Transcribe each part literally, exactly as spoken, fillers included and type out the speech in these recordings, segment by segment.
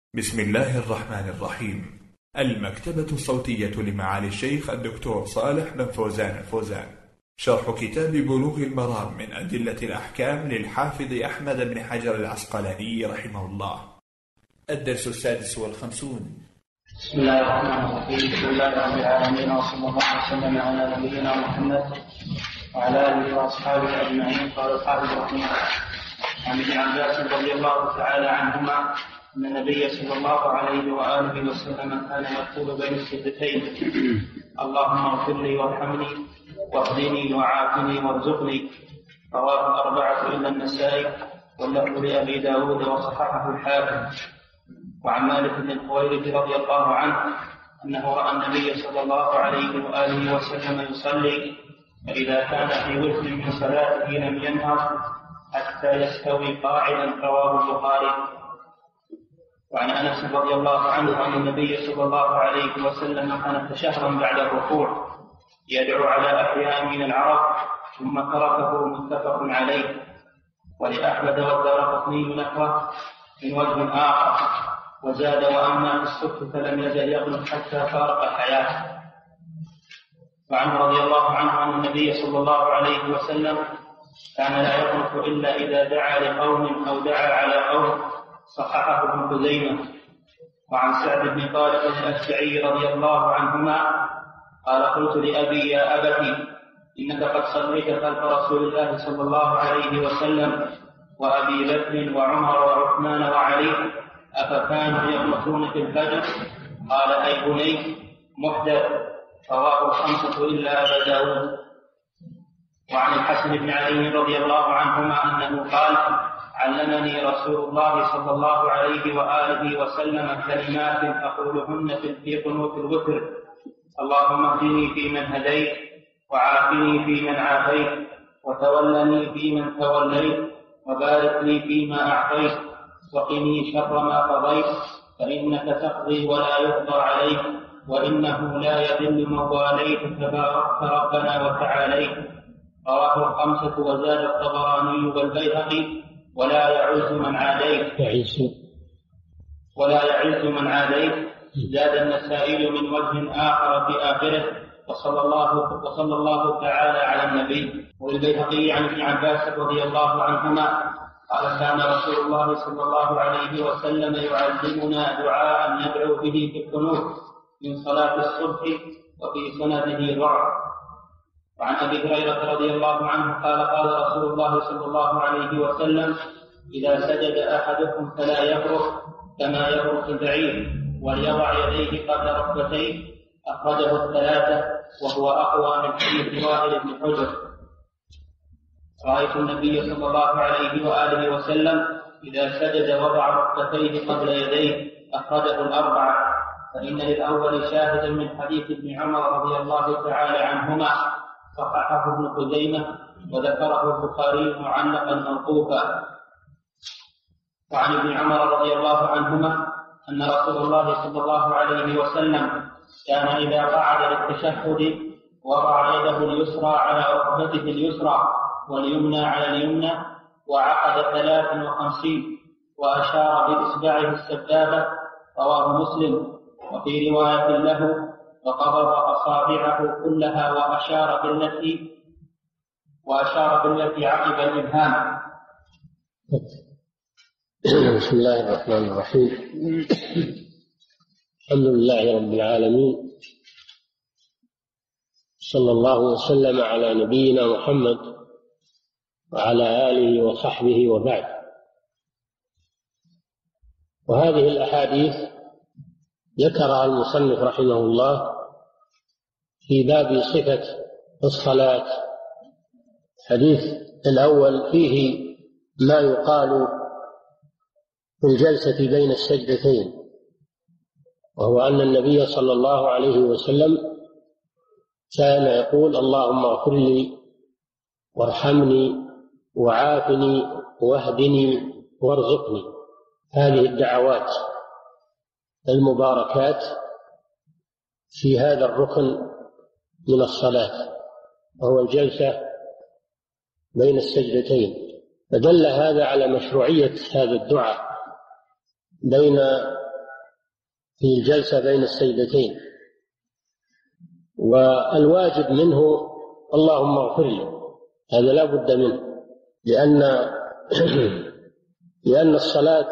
بسم الله الرحمن الرحيم. المكتبة الصوتية لمعالي الشيخ الدكتور صالح بن فوزان الفوزان، شرح كتاب بلوغ المرام من أدلة الأحكام للحافظ أحمد بن حجر العسقلاني رحمه الله. الدرس السادس والخمسون. بسم الله الرحمن الرحيم. بسم الله رب العالمين، وصلى الله وسلم على نبينا محمد وعلى آله وأصحابه أجمعين. قال الحافظ رحمه الله عن ابن عباس رضي الله تعالى عنهما أن النبي صلى الله عليه وآله وسلم كان يقول بين السجدتين: اللهم اغفر لي وارحمني واهدني وعافني وارزقني. رواه الأربعة إلا النسائي، واللفظ لأبي داود وصححه الحاكم. وعن مالك بن الحويرث رضي الله عنه أنه رأى النبي صلى الله عليه وآله وسلم يصلي، فإذا كان في وتر من صلاته لم ينهض حتى يستوي قاعدا. رواه البخاري. وعن أنس رضي الله عنه أن النبي صلى الله عليه وسلم كان شهرا بعد الركوع يدعو على أحياء من العرب ثم تركه. متفق عليه. ولأحمد والدارقطني نحوه من وجه آخر، وزاد: وأما في الصبح فلم يزل يقنط حتى فارق الحياة. وعنه رضي الله عنه أن النبي صلى الله عليه وسلم كان لا يقنط إلا إذا دعا لقوم أو دعا على قوم. صححه ابن خزيمة. وعن سعد بن طارق الأشجعي رضي الله عنهما قال: قلت لأبي: يا أبتي، إنك قد صليت خلف رسول الله صلى الله عليه وسلم وأبي بكر وعمر وعثمان وعلي، أفكانوا يقنطون في الفجر؟ قال: أي بني، محدث. رواه الخمسة إلا أبا داود. وعن الحسن بن علي رضي الله عنهما أنه قال: علمني رسول الله صلى الله عليه وآله وسلم كلمات أقولهن في قنوت الوتر: اللهم اهدني فيمن هديت، وعافني فيمن عافيت، وتولني فيمن توليت، وبارك لي فيما أعطيت، وقني شر ما قضيت، فإنك تقضي ولا يقضى عليك، وإنه لا يذل من واليت تباركت ربنا وتعاليت. رواه الخمسة. وزاد الطبراني والبيهقي: ولا يعز من عاديت ولا يعز من عاديت. زاد النسائي من وجه آخر في آخره: وصلى الله وصلى الله تعالى على النبي. والبيهقي عن ابن عباس رضي الله عنهما قال: كان رسول الله صلى الله عليه وسلم يعلمنا دعاء ندعو به في القنوت من صلاة الصبح، وفي سنده ضعف. وعن أبي هريرة رضي الله عنه قال: قال رسول الله صلى الله عليه وسلم: إذا سجد أحدكم فلا يبرك كما يبرك البعير، وليضع يديه قبل ركبتيه. أخرجه الثلاثة، وهو أقوى من حديث وائل بن حجر. رأيت النبي صلى الله عليه وآله وسلم إذا سجد وضع ركبتيه قبل يديه. أخرجه الأربعة. فإن للأول شاهدا من حديث ابن عمر رضي الله تعالى عنهما، صححه ابن خزيمة، وذكره البخاري معلقا موقوفا. وعن ابن عمر رضي الله عنهما أن رسول الله صلى الله عليه وسلم كان إذا قعد للتشهد وضع يده اليسرى على ركبته اليسرى واليمنى على اليمنى، وعقد ثلاث وخمسين، وأشار بإصبعه السبابة. رواه مسلم. وفي رواية له: وقبض أصابعه كلها وأشار بالتي وأشار بالتي عقب الإبهام. بسم الله الرحمن الرحيم. الحمد لله رب العالمين، صلى الله وسلم على نبينا محمد وعلى آله وصحبه وبعد. وهذه الأحاديث ذكرها المصنف رحمه الله في باب صفة الصلاة. الحديث الأول فيه ما يقال في الجلسة بين السجدتين، وهو أن النبي صلى الله عليه وسلم كان يقول: اللهم اغفر لي وارحمني وعافني واهدني وارزقني. هذه الدعوات المباركات في هذا الركن من الصلاة، وهو الجلسة بين السجدتين. فدل هذا على مشروعية هذا الدعاء بين في الجلسة بين السجدتين. والواجب منه اللهم اغفر لي، هذا لا بد منه، لأن لأن الصلاة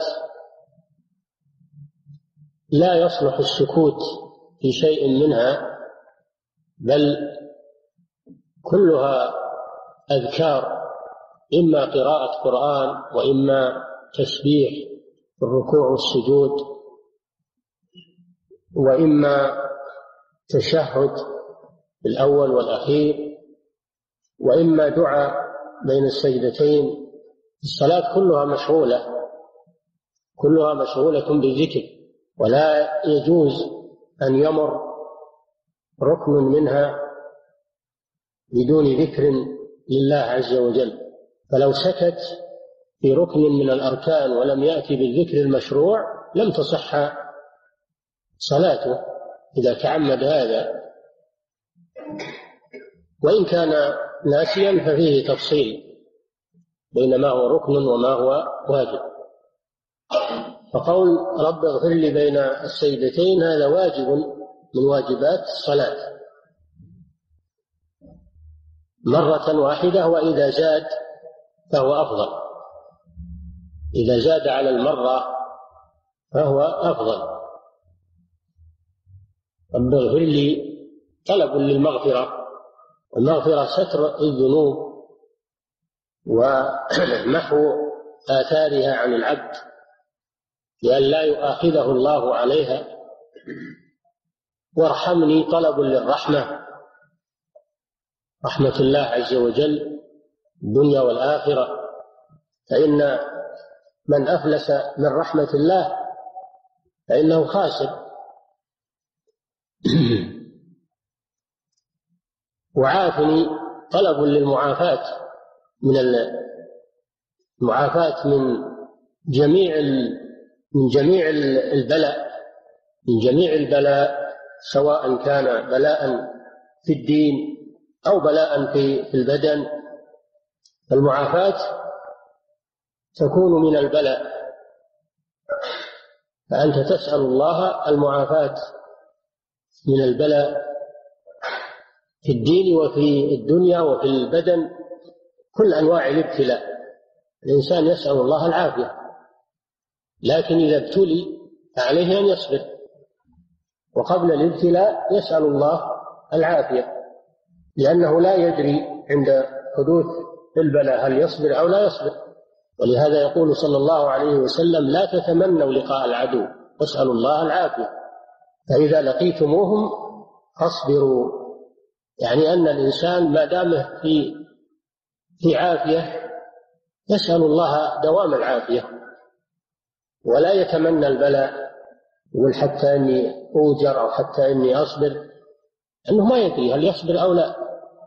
لا يصلح السكوت في شيء منها، بل كلها أذكار، إما قراءة قرآن وإما تسبيح في الركوع والسجود، وإما تشهد الأول والأخير، وإما دعاء بين السجدتين. الصلاة كلها مشغولة كلها مشغولة بالذكر، ولا يجوز أن يمر ركن منها بدون ذكر لله عز وجل. فلو سكت في ركن من الأركان ولم يأتي بالذكر المشروع لم تصح صلاته إذا تعمد هذا. وإن كان ناسيا ففيه تفصيل بين ما هو ركن وما هو واجب. فقول رب اغفر لي بين السجدتين هذا واجب من واجبات الصلاة مرة واحدة، وإذا زاد فهو أفضل، إذا زاد على المرة فهو أفضل. رب اغفر لي طلب للمغفرة، والمغفرة ستر الذنوب ومحو آثارها عن العبد لأن لا يؤاخذه الله عليها. وارحمني طلب للرحمة، رحمة الله عز وجل الدنيا والآخرة، فإن من أفلس من رحمة الله فإنه خاسر. وعافني طلب للمعافاة، من المعافاة من جميع من جميع البلاء من جميع البلاء سواء كان بلاء في الدين أو بلاء في البدن. المعافاة تكون من البلاء، فأنت تسأل الله المعافاة من البلاء في الدين وفي الدنيا وفي البدن، كل أنواع الابتلاء الإنسان يسأل الله العافية، لكن إذا ابتلي عليه أن يصبر، وقبل الابتلاء يسأل الله العافية، لأنه لا يدري عند حدوث البلاء هل يصبر أو لا يصبر. ولهذا يقول صلى الله عليه وسلم لا تتمنوا لقاء العدو واسألوا الله العافية، فإذا لقيتموهم فاصبروا، يعني أن الإنسان ما دامه في في عافية يسأل الله دوام العافية، ولا يتمنى البلاء يقول حتى إني أوجر أو حتى إني أصبر، أنه ما يدري هل يصبر أو لا.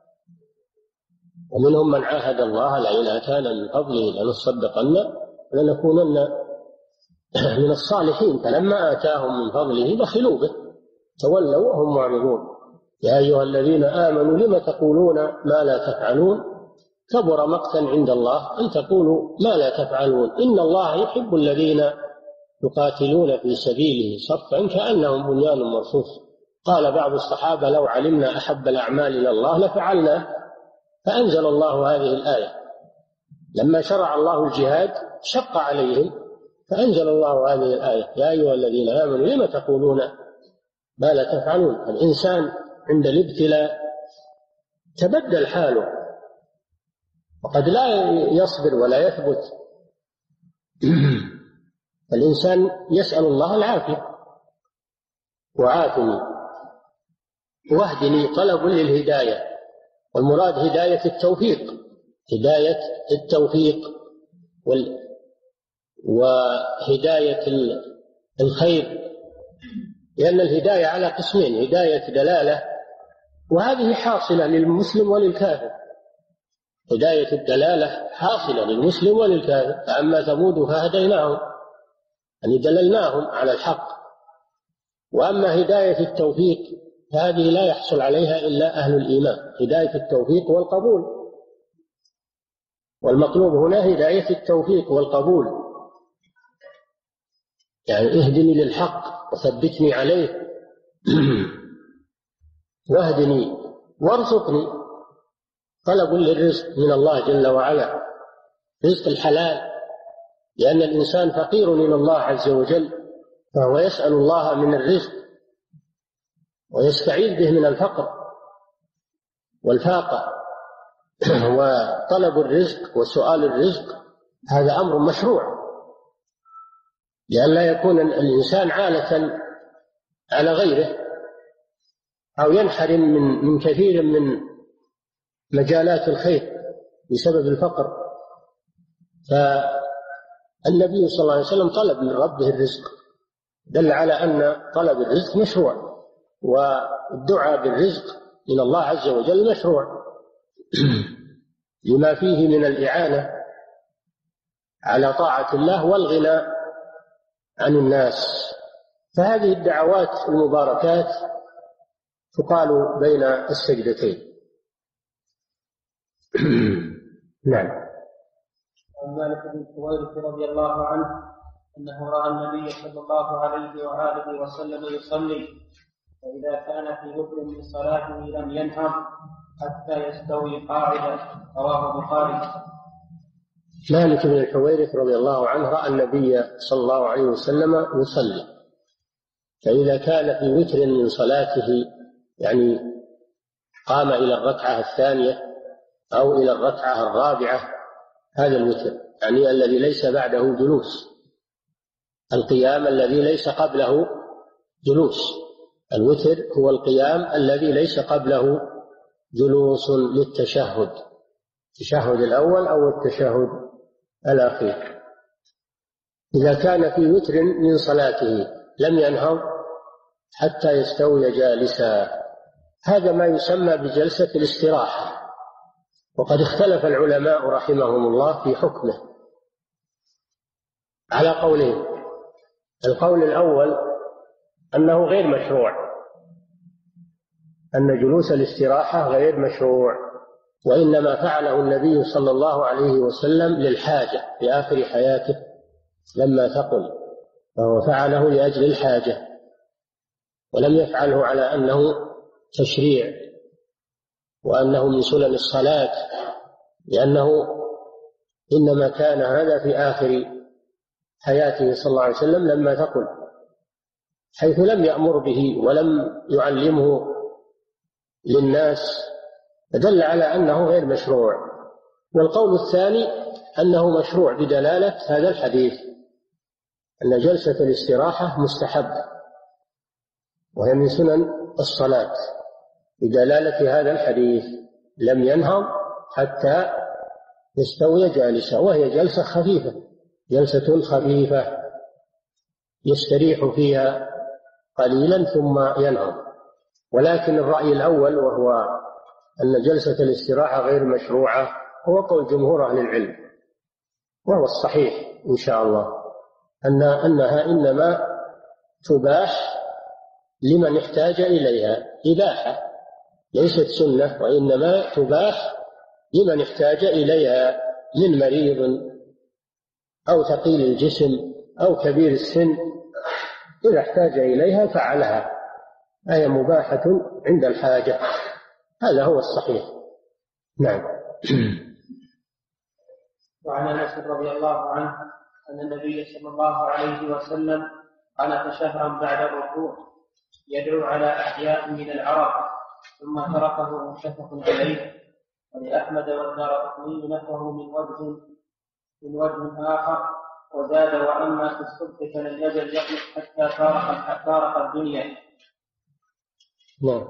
ومنهم من عاهد الله لئن آتانا من فضله لنصدقن ولنكونن من الصالحين، فلما آتاهم من فضله بخلوا به تولوا وهم معرضون. يا أيها الذين آمنوا لم تقولون ما لا تفعلون كبر مقتا عند الله أن تقولوا ما لا تفعلون إن الله يحب الذين يقاتلون في سبيله صفا كأنهم بنيان مرصوص. قال بعض الصحابة لو علمنا أحب الأعمال إلى الله لفعلنا، فأنزل الله هذه الآية لما شرع الله الجهاد شق عليهم، فأنزل الله هذه الآية يا أيها الذين آمنوا لم تقولون ما لا تفعلون. الإنسان عند الابتلاء تبدل حاله، وقد لا يصبر ولا يثبت. الإنسان يسأل الله العافية. وعافني واهدني طلب للهداية، والمراد هداية التوفيق، هداية التوفيق وال... وهداية الخير، لأن الهداية على قسمين، هداية دلالة وهذه حاصلة للمسلم وللكافر. هداية الدلالة حاصلة للمسلم وللكافر، فأما ثمود فهديناهم يعني دللناهم على الحق. وأما هداية التوفيق فهذه لا يحصل عليها إلا أهل الإيمان، هداية التوفيق والقبول، والمطلوب هنا هداية التوفيق والقبول، يعني اهدني للحق وثبتني عليه واهدني وارزقني. طلب للرزق من الله جل وعلا، رزق الحلال، لأن الإنسان فقير إلى الله عز وجل، فهو يسأل الله من الرزق ويستعيذ به من الفقر والفاقة. وطلب الرزق وسؤال الرزق هذا أمر مشروع، لئلا يكون الإنسان عالة على غيره أو ينحرم من من كثير من مجالات الخير بسبب الفقر. فالنبي صلى الله عليه وسلم طلب من ربه الرزق، دل على أن طلب الرزق مشروع، والدعاء بالرزق إلى الله عز وجل مشروع لما فيه من الإعانة على طاعة الله والغنى عن الناس. فهذه الدعوات المباركات تقال بين السجدتين. نعم. عن مالك بن الحويرث رضي الله عنه أنه رأى النبي صلى الله عليه وآله وسلم يصلي، فإذا كان في وتر من صلاته لم ينهض حتى يستوي قاعدا. رواه البخاري. مالك بن الحويرث رضي الله عنه رأى النبي صلى الله عليه وسلم يصلي، فإذا كان في وتر من صلاته، يعني قام إلى الركعة الثانية أو إلى الركعة الرابعة، هذا الوتر يعني الذي ليس بعده جلوس، القيام الذي ليس قبله جلوس. الوتر هو القيام الذي ليس قبله جلوس للتشهد، التشهد الأول أو التشهد الأخير. إذا كان في وتر من صلاته لم ينهض حتى يستوي جالسا، هذا ما يسمى بجلسة الاستراحة، وقد اختلف العلماء رحمهم الله في حكمه على قولين. القول الأول أنه غير مشروع، أن جلوس الاستراحة غير مشروع، وإنما فعله النبي صلى الله عليه وسلم للحاجة في آخر حياته لما ثقل، فهو فعله لأجل الحاجة، ولم يفعله على أنه تشريع وأنه من سنن الصلاة، لأنه إنما كان هذا في آخر حياته صلى الله عليه وسلم لما ثقل، حيث لم يأمر به ولم يعلمه للناس، فدل على أنه غير مشروع. والقول الثاني أنه مشروع بدلالة هذا الحديث، أن جلسة الاستراحة مستحبة وهي من سنن الصلاة، بدلالة هذا الحديث لم ينهض حتى يستوي جالسا، وهي جلسة خفيفة، جلسة خفيفة يستريح فيها قليلا ثم ينهض. ولكن الرأي الأول وهو أن جلسة الاستراحة غير مشروعة هو قول جمهور أهل العلم، وهو الصحيح إن شاء الله، أن أنها إنما تباح لمن احتاج إليها، إباحة ليست سنة، وإنما تباح لمن احتاج إليها من مريض أو ثقيل الجسم أو كبير السن، إذا احتاج إليها فعلها، هي مباحة عند الحاجة، هذا هو الصحيح. نعم. وعن أنس رضي الله عنه أن النبي صلى الله عليه وسلم قنت شهرا بعد الركوع يدعو على أحياء من العرب ثم تركه متفق عليه. ولأحمد والدارقطني نفه من وجه من وجه آخر وزاد: وأما في الصبح فلم يزل يقلق حتى فارق فارق الدنيا. نعم.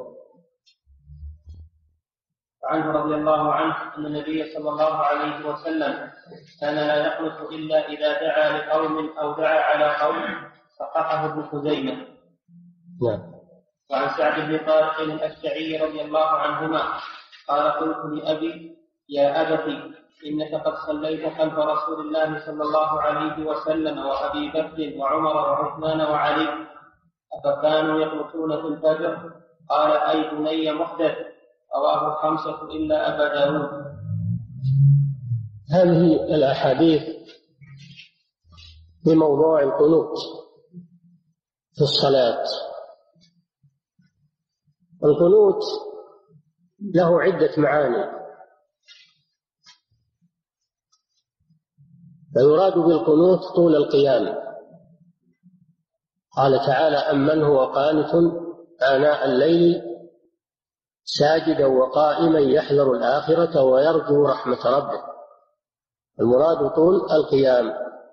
عنه رضي الله عنه أن النبي صلى الله عليه وسلم كان لا يقنط إلا إذا دعا لقوم أو دعا على قوم، صححه ابن خزيمة. نعم. وعن سعد بن طارق الأشجعي رضي الله عنهما قال: قلت لأبي: يا أبت إنك قد صليت خلف رسول الله صلى الله عليه وسلم وأبي بكر وعمر وعثمان وعلي، أفكانوا يقنطون في الفجر؟ قال: أي بني محدث، رواه خمسة إلا أبا داود. هذه الأحاديث في موضوع القنوت، في الصلاة. القنوت له عدة معاني، فيراد بالقنوت طول القيام. قال تعالى: أمن هو قانت آناء الليل ساجدا وقائما يحذر الآخرة ويرجو رحمة ربه. المراد طول القيام.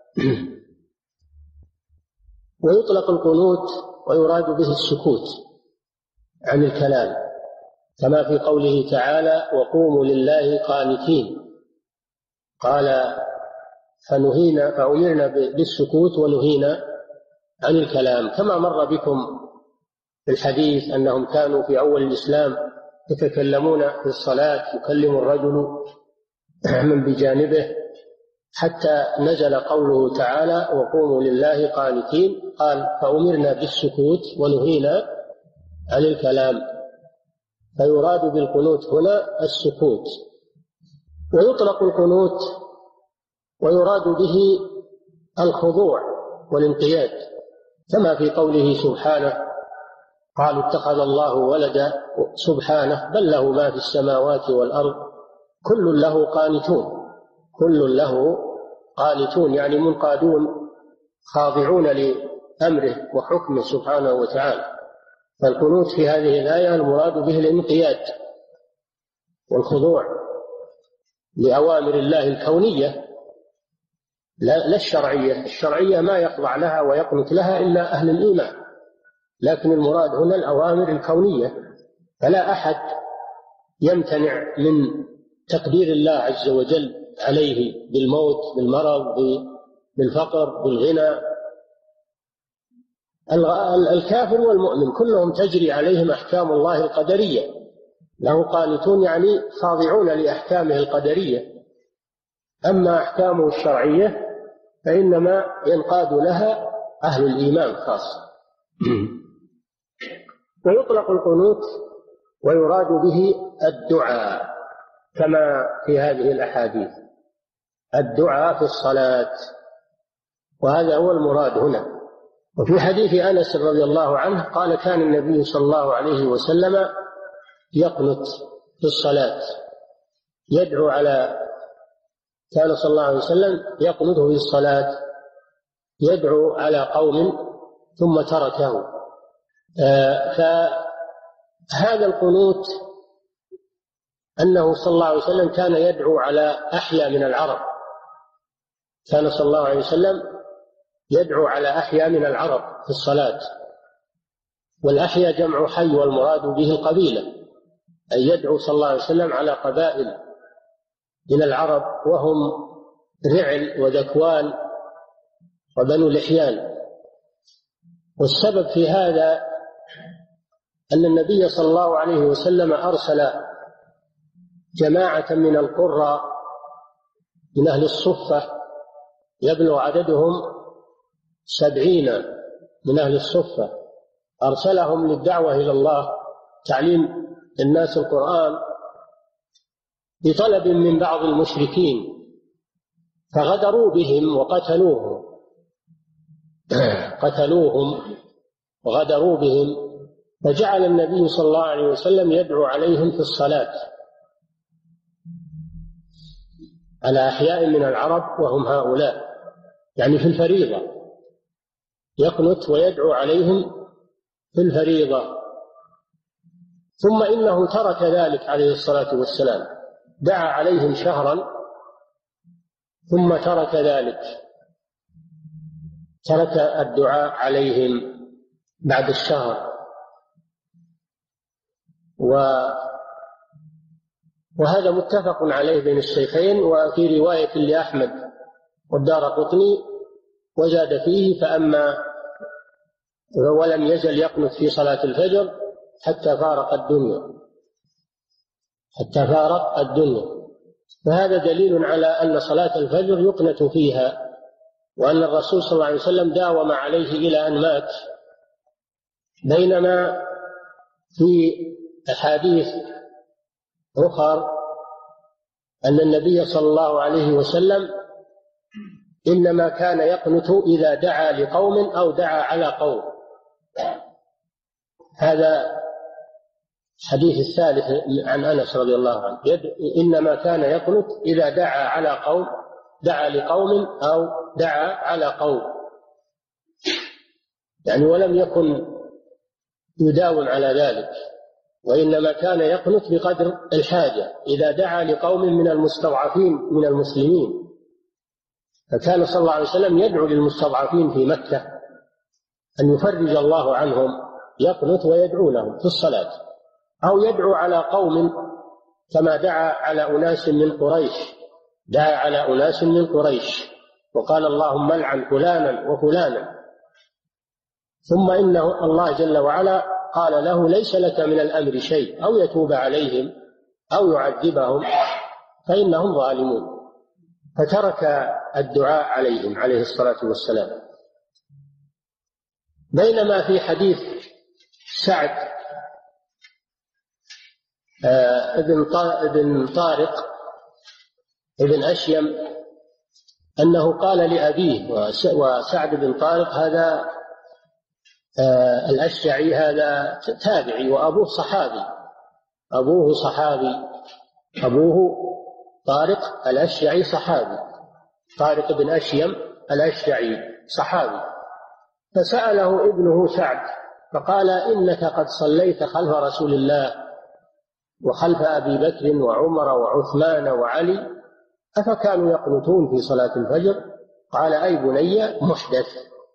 ويطلق القنوت ويراد به السكوت عن الكلام، كما في قوله تعالى: وقوموا لله قانتين. قال: فنهينا فأمرنا بالسكوت ونهينا عن الكلام، كما مر بكم في الحديث أنهم كانوا في أول الإسلام يتكلمون في الصلاة، يكلم الرجل من بجانبه، حتى نزل قوله تعالى: وقوموا لله قانتين. قال: فأمرنا بالسكوت ونهينا عن الكلام. فيراد بالقنوت هنا السكوت. ويطلق القنوت ويراد به الخضوع والانقياد، كما في قوله سبحانه: قالوا اتخذ الله ولدا، سبحانه بل له ما في السماوات والأرض كل له قانتون. كل له قانتون يعني منقادون خاضعون لأمره وحكمه سبحانه وتعالى. فالقنوت في هذه الآية المراد به الانقياد والخضوع لأوامر الله الكونية لا الشرعية. الشرعية ما يخضع لها ويقنت لها إلا أهل الإيمان، لكن المراد هنا الأوامر الكونية. فلا أحد يمتنع من تقدير الله عز وجل عليه بالموت، بالمرض، بالفقر، بالغنى. الكافر والمؤمن كلهم تجري عليهم أحكام الله القدرية، له قانتون يعني خاضعون لأحكامه القدرية. أما أحكامه الشرعية فإنما ينقاد لها أهل الإيمان خاصة. ويطلق القنوت ويراد به الدعاء، كما في هذه الأحاديث، الدعاء في الصلاة، وهذا هو المراد هنا. وفي حديث أنس رضي الله عنه قال: كان النبي صلى الله عليه وسلم يقنت في الصلاة، يدعو على كان صلى الله عليه وسلم يقنت في الصلاة يدعو على قوم ثم تركه. آه فهذا القنوت أنه صلى الله عليه وسلم كان يدعو على أحيا من العرب. كان صلى الله عليه وسلم يدعو على أحيا من العرب في الصلاة. والأحيا جمع حي، والمراد به القبيلة، أي يدعو صلى الله عليه وسلم على قبائل من العرب، وهم رعل وذكوان وبنو لحيان. والسبب في هذا أن النبي صلى الله عليه وسلم أرسل جماعة من القراء من أهل الصفة يبلغ عددهم سبعين من أهل الصفة، أرسلهم للدعوة إلى الله، تعليم الناس القرآن، بطلب من بعض المشركين، فغدروا بهم وقتلوهم قتلوهم وغدروا بهم. فجعل النبي صلى الله عليه وسلم يدعو عليهم في الصلاة على أحياء من العرب وهم هؤلاء، يعني في الفريضة، يقنت ويدعو عليهم في الفريضة. ثم إنه ترك ذلك عليه الصلاة والسلام، دعا عليهم شهرا ثم ترك ذلك، ترك الدعاء عليهم بعد الشهر. و وهذا متفق عليه بين الشيخين. وفي رواية لأحمد والدارقطني وزاد فيه: فأما ولم يزل يقنت في صلاة الفجر حتى فارق الدنيا حتى فارق الدنيا. فهذا دليل على أن صلاة الفجر يقنت فيها، وأن الرسول صلى الله عليه وسلم داوم عليه إلى أن مات. بينما في أحاديث أخرى أن النبي صلى الله عليه وسلم إنما كان يقنت إذا دعا لقوم أو دعا على قوم، هذا الحديث الثالث عن أنس رضي الله عنه، إنما كان يقنت إذا دعا على قوم دعا لقوم أو دعا على قوم، يعني ولم يكن يداوم على ذلك، وإنما كان يقنت بقدر الحاجة إذا دعا لقوم من المستضعفين من المسلمين. فكان صلى الله عليه وسلم يدعو للمستضعفين في مكة أن يفرج الله عنهم، يقنت ويدعو لهم في الصلاة، أو يدعو على قوم كما دعا على أناس من قريش، دعا على أناس من قريش وقال اللهم العن فلانا وفلانا، ثم إنه الله جل وعلا قال له ليس لك من الأمر شيء، أو يتوب عليهم أو يعذبهم فإنهم ظالمون، فترك الدعاء عليهم عليه الصلاة والسلام. بينما في حديث سعد ابن طارق ابن أشيم أنه قال لأبيه، وسعد بن طارق هذا الأشجعي هذا تابعي وأبوه صحابي، أبوه صحابي أبوه طارق الأشجعي صحابي، طارق بن أشيم الأشجعي صحابي. فسأله ابنه سعد فقال إنك قد صليت خلف رسول الله وخلف أبي بكر وعمر وعثمان وعلي، أفكانوا يقنتون في صلاة الفجر؟ قال أي بني محدث،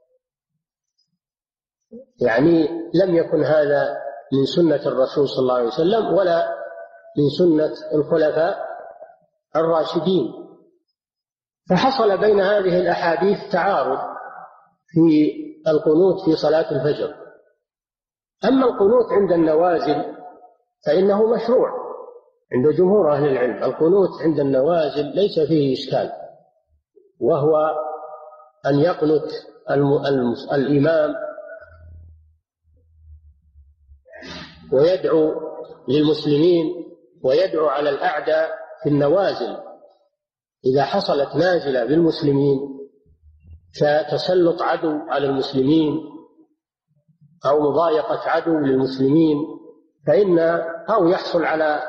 يعني لم يكن هذا من سنة الرسول صلى الله عليه وسلم ولا من سنة الخلفاء الراشدين. فحصل بين هذه الأحاديث تعارض في القنوت في صلاة الفجر. أما القنوت عند النوازل فإنه مشروع عند جمهور أهل العلم، القنوت عند النوازل ليس فيه إشكال، وهو أن يقنت الإمام ويدعو للمسلمين ويدعو على الأعداء في النوازل. إذا حصلت نازلة بالمسلمين كتسلط عدو على المسلمين أو مضايقة عدو للمسلمين، فإن أو يحصل على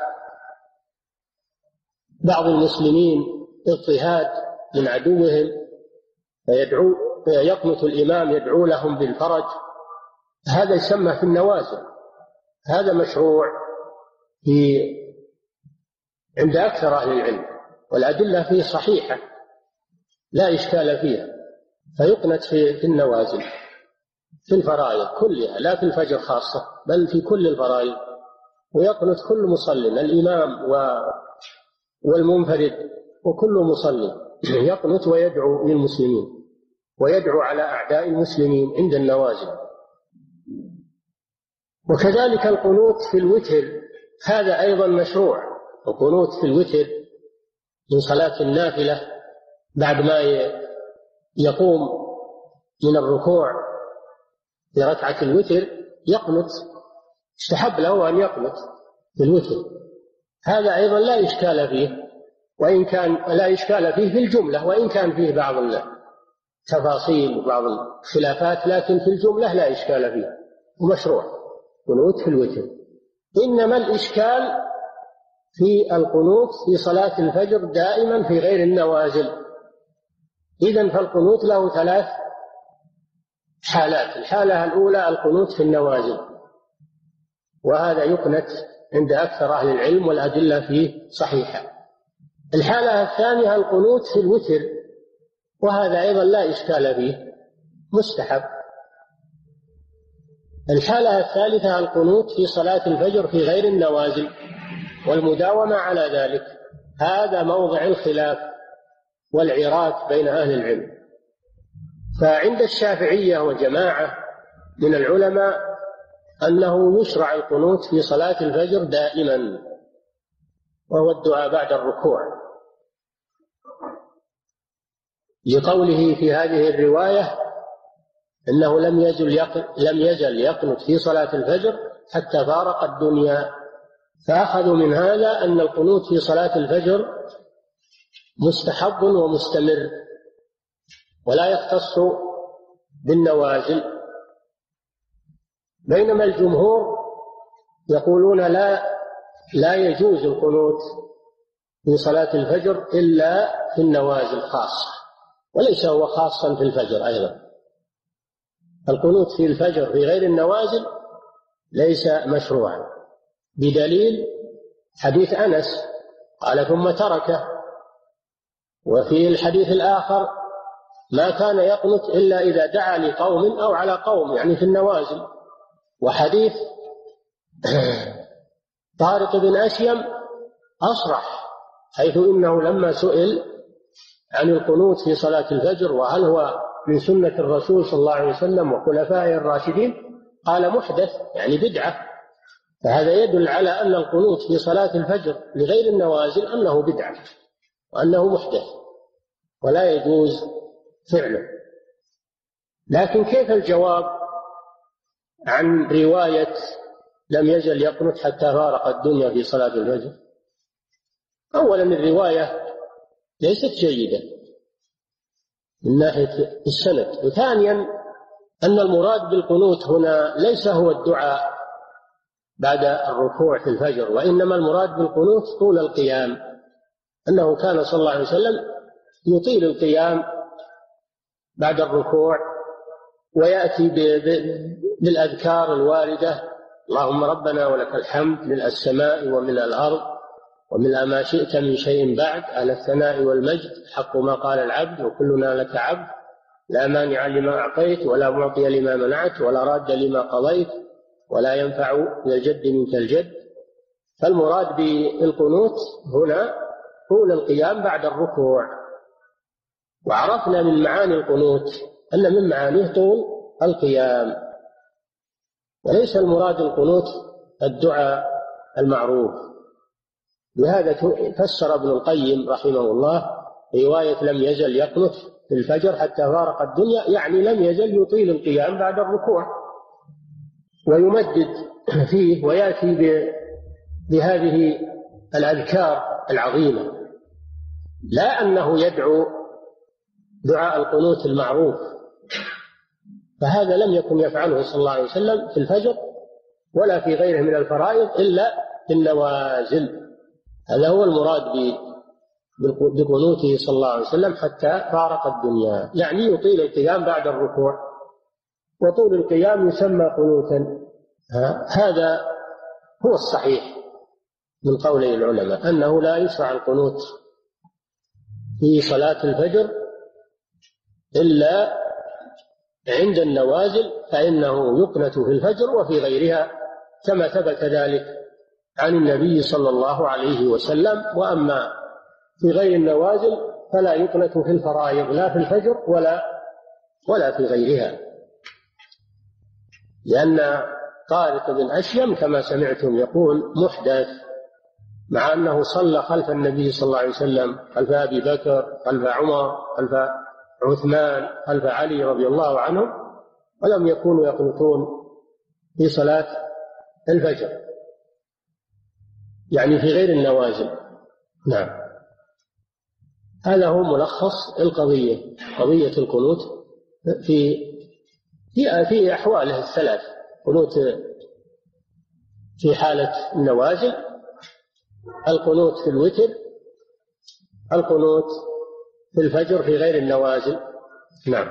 بعض المسلمين اضطهاد من عدوهم فيدعو يقنت الإمام يدعو لهم بالفرج، هذا يسمى في النوازل، هذا مشروع في عند أكثر أهل العلم، والأدلة فيه صحيحة لا إشكال فيها، فيقنت في, في النوازل في الفرائض كلها، لا في الفجر خاصة بل في كل الفرائض، ويقنت كل مصل، الإمام والمنفرد وكل مصلي يقنت ويدعو للمسلمين ويدعو على أعداء المسلمين عند النوازل. وكذلك القنوت في الوتر هذا أيضا مشروع، القنوت في الوتر من صلاة النافلة بعد ما يقوم من الركوع في ركعة الوتر يقنت، استحب له أن يقنت في الوتر، هذا أيضا لا إشكال فيه، وإن كان لا إشكال فيه في الجملة، وإن كان فيه بعض التفاصيل وبعض الخلافات، لكن في الجملة لا إشكال فيه ومشروع قنوت في الوتر. إنما الإشكال في القنوت في صلاة الفجر دائما في غير النوازل. إذن فالقنوت له ثلاث حالات، الحالة الأولى القنوت في النوازل، وهذا يقنت عند أكثر أهل العلم والأدلة فيه صحيحة. الحالة الثانية القنوت في الوتر، وهذا أيضا لا إشكال فيه مستحب. الحالة الثالثة القنوت في صلاة الفجر في غير النوازل والمداومة على ذلك، هذا موضع الخلاف والعراك بين أهل العلم. فعند الشافعية وجماعة من العلماء أنه يشرع القنوت في صلاة الفجر دائما، وهو الدعاء بعد الركوع، لقوله في هذه الرواية إنه لم يزل لم يزل يقنت في صلاة الفجر حتى فارق الدنيا. فأخذوا من هذا أن القنوت في صلاة الفجر مستحب ومستمر ولا يختص بالنوازل. بينما الجمهور يقولون لا لا يجوز القنوت في صلاة الفجر إلا في النوازل خاصة، وليس هو خاصا في الفجر أيضا. القنوت في الفجر في غير النوازل ليس مشروعا، بدليل حديث أنس قال ثم تركه، وفي الحديث الآخر ما كان يقنت إلا إذا دعا لقوم أو على قوم، يعني في النوازل. وحديث طارق بن أشيم أصرح، حيث إنه لما سئل عن القنوت في صلاة الفجر وهل هو من سنة الرسول صلى الله عليه وسلم وخلفائه الراشدين، قال محدث، يعني بدعة. فهذا يدل على أن القنوت في صلاة الفجر لغير النوازل أنه بدعة وأنه محدث ولا يجوز فعله. لكن كيف الجواب عن رواية لم يزل يقنت حتى فارق الدنيا في صلاة الفجر؟ أولا الرواية ليست جيدة من ناحية السند، وثانيا أن المراد بالقنوت هنا ليس هو الدعاء بعد الركوع في الفجر، وإنما المراد بالقنوت طول القيام، أنه كان صلى الله عليه وسلم يطيل القيام بعد الركوع ويأتي بالأذكار الواردة: اللهم ربنا ولك الحمد ملء السماء وملء الأرض وملء ما شئت من شيء بعد، أهل الثناء والمجد، حق ما قال العبد وكلنا لك عبد، لا مانع لما أعطيت ولا معطي لما منعت ولا راد لما قضيت ولا ينفع ذا الجد منك الجد. فالمراد بالقنوت هنا طول القيام بعد الركوع. وعرفنا من معاني القنوت أن من معانيه طول القيام، وليس المراد القنوت الدعاء المعروف. لهذا فسر ابن القيم رحمه الله رواية لم يزل يقنت في الفجر حتى فارق الدنيا، يعني لم يزل يطيل القيام بعد الركوع ويمدد فيه ويأتي بهذه الأذكار العظيمة، لا أنه يدعو دعاء القنوت المعروف، فهذا لم يكن يفعله صلى الله عليه وسلم في الفجر ولا في غيره من الفرائض إلا في النوازل. هذا هو المراد بقنوته صلى الله عليه وسلم حتى فارق الدنيا، يعني يطيل القيام بعد الركوع، وطول القيام يسمى قنوتا. هذا هو الصحيح من قولي العلماء، أنه لا يشرع القنوت في صلاة الفجر إلا عند النوازل، فإنه يقنت في الفجر وفي غيرها كما ثبت ذلك عن النبي صلى الله عليه وسلم. وأما في غير النوازل فلا يقنت في الفرائض لا في الفجر ولا ولا في غيرها، لأن طارق بن أشيم كما سمعتم يقول محدث، مع أنه صلى خلف النبي صلى الله عليه وسلم، خلف أبي بكر، خلف عمر، خلف عثمان، خلف علي رضي الله عنهم، ولم يكونوا يقنطون في صلاة الفجر، يعني في غير النوازل. نعم، هذا هو ملخص القضية، قضية القنوت في في في أحواله الثلاث: قنوت في حالة النوازل، القنوت في الوتر، القنوت في الفجر في غير النوازل. نعم.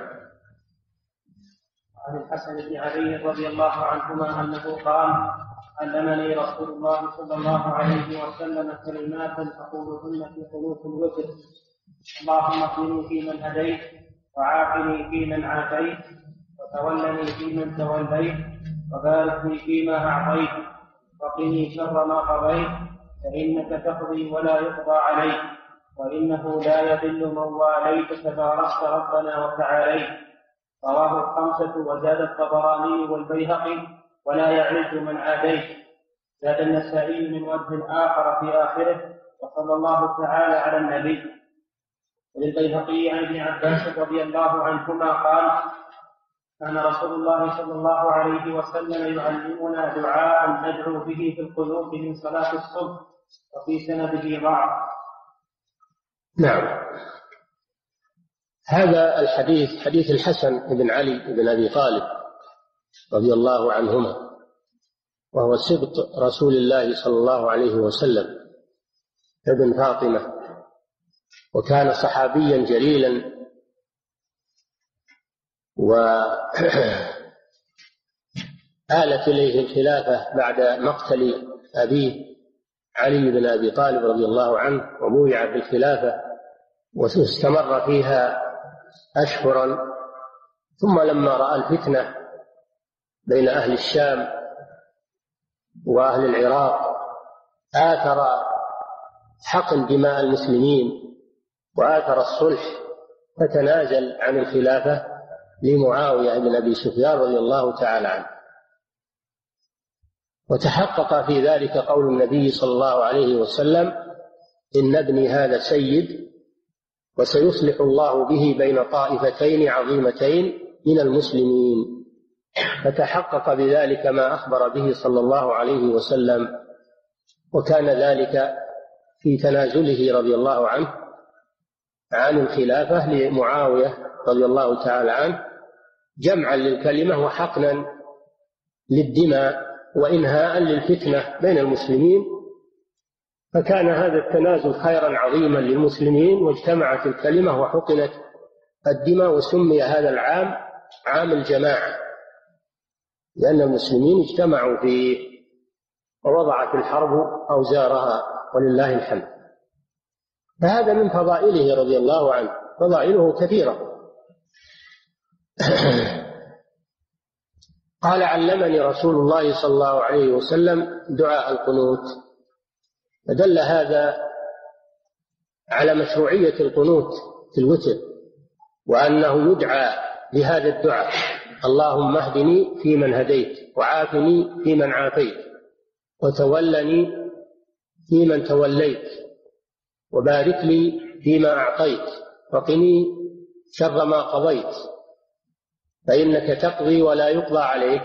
عن الحسن بن علي رضي الله عنهما أنه قال: علمني رسول الله صلى الله عليه وسلم كلمات أقولهن في قنوت الوتر: اللهم اهدني فيمن هديت، وعافني فيمن عافيت، وتولني فيمن توليت، وبارك لي فيما أعطيت، وقني شر ما قضيت، فإنك تقضي ولا يقضى عليك، وإنه لا يذل من واليت تباركت ربنا وتعاليت. رواه الخمسة وزاد الطبراني والبيهقي: ولا يعز من عاديت. زاد النسائي من وجه آخر في آخره: وصلى الله تعالى على النبي. وللبيهقي عن ابن عباس رضي الله عنهما قال: كان رسول الله صلى الله عليه وسلم يعلمنا دعاء ندعو به في القنوت من صلاة الصبح، وفي سنده ضعف. نعم، هذا الحديث حديث الحسن بن علي بن أبي طالب رضي الله عنهما، وهو سبط رسول الله صلى الله عليه وسلم ابن فاطمة، وكان صحابيا جليلا، وآلت إليه الخلافة بعد مقتل أبيه علي بن أبي طالب رضي الله عنه، وبويع بالخلافة واستمر فيها أشهرا، ثم لما رأى الفتنة بين أهل الشام وأهل العراق آثر حقن دماء المسلمين وآثر الصلح، فتنازل عن الخلافة لمعاوية بن أبي سفيان رضي الله تعالى عنه. وتحقق في ذلك قول النبي صلى الله عليه وسلم: إن ابني هذا سيد وسيصلح الله به بين طائفتين عظيمتين من المسلمين. فتحقق بذلك ما أخبر به صلى الله عليه وسلم، وكان ذلك في تنازله رضي الله عنه عن الخلافة لمعاوية رضي الله تعالى عنه، جمعا للكلمة وحقنا للدماء وإنهاء للفتنة بين المسلمين. فكان هذا التنازل خيرا عظيما للمسلمين، واجتمعت الكلمة وحقنت الدماء، وسمي هذا العام عام الجماعة، لأن المسلمين اجتمعوا فيه ووضعت الحرب أوزارها ولله الحمد. فهذا من فضائله رضي الله عنه، فضائله كثيرة. قال: علمني رسول الله صلى الله عليه وسلم دعاء القنوت. فدل هذا على مشروعية القنوت في الوتر، وأنه يدعى بهذا الدعاء: اللهم اهدني فيمن هديت، وعافني فيمن عافيت، وتولني فيمن توليت، وبارك لي فيما أعطيت، وقني شر ما قضيت، فإنك تقضي ولا يقضى عليك،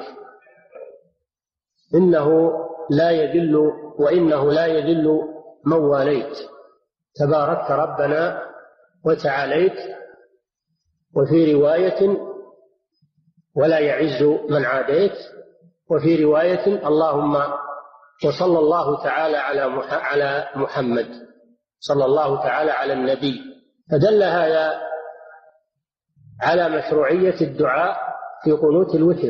إنه لا يذل وإنه لا يذل من واليت، تباركت ربنا وتعاليت. وفي رواية: ولا يعز من عاديت. وفي رواية: اللهم وصلى الله تعالى على محمد، صلى الله تعالى على النبي. فدل هذا على مشروعية الدعاء في قنوت الوتر،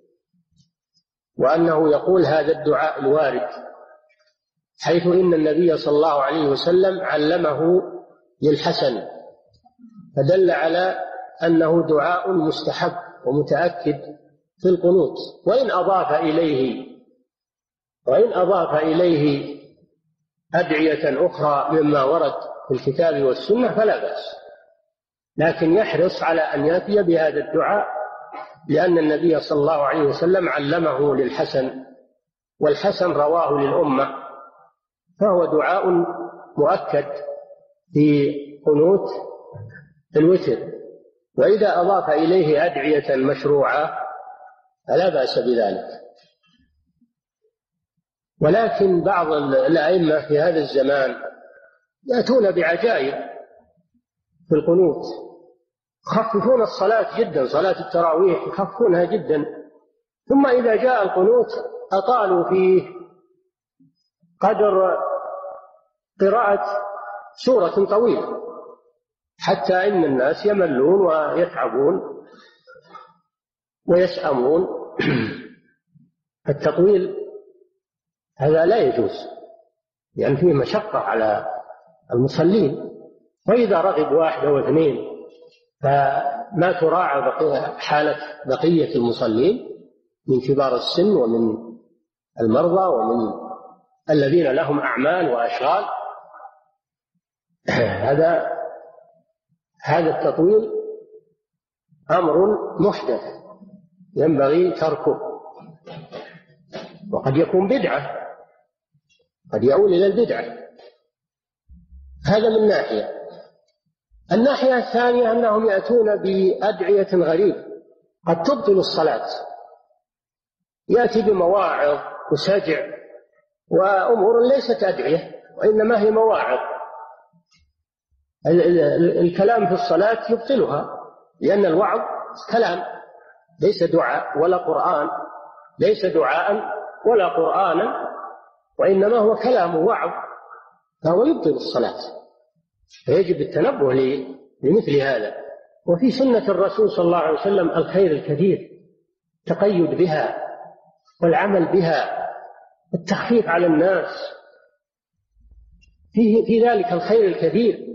وأنه يقول هذا الدعاء الوارد، حيث إن النبي صلى الله عليه وسلم علمه للحسن، فدل على أنه دعاء مستحب ومتأكد في القنوت. وإن أضاف إليه وإن أضاف إليه أدعية أخرى مما ورد في الكتاب والسنة فلا بأس، لكن يحرص على أن يأتي بهذا الدعاء، لأن النبي صلى الله عليه وسلم علمه للحسن، والحسن رواه للأمة، فهو دعاء مؤكد في قنوت الوتر. وإذا أضاف إليه أدعية مشروعة فلا بأس بذلك. ولكن بعض الأئمة في هذا الزمان يأتون بعجائب في القنوت، يخففون الصلاة جدا، صلاة التراويح يخففونها جدا، ثم إذا جاء القنوت أطالوا فيه قدر قراءة سورة طويلة، حتى إن الناس يملون ويتعبون ويسأمون. التطويل هذا لا يجوز، لأن فيه مشقة على المصلين، وإذا رغب واحد أو اثنين فما تراعى حالة بقية المصلين من كبار السن ومن المرضى ومن الذين لهم أعمال وأشغال. هذا هذا التطويل أمر محدث ينبغي تركه، وقد يكون بدعة، قد يؤول إلى البدعة. هذا من ناحية. الناحية الثانية أنهم يأتون بأدعية غريبة قد تبطل الصلاة، يأتي بمواعظ وسجع وأمور ليست أدعية وإنما هي مواعظ. الكلام في الصلاة يبطلها، لأن الوعظ كلام، ليس دعاء ولا قرآن، ليس دعاء ولا قرآنا، وإنما هو كلام وعظ، فهو يبطل الصلاة. فيجب التنبه لمثل هذا. وفي سنة الرسول صلى الله عليه وسلم الخير الكثير، التقيد بها والعمل بها، التخفيف على الناس، فيه في ذلك الخير الكثير.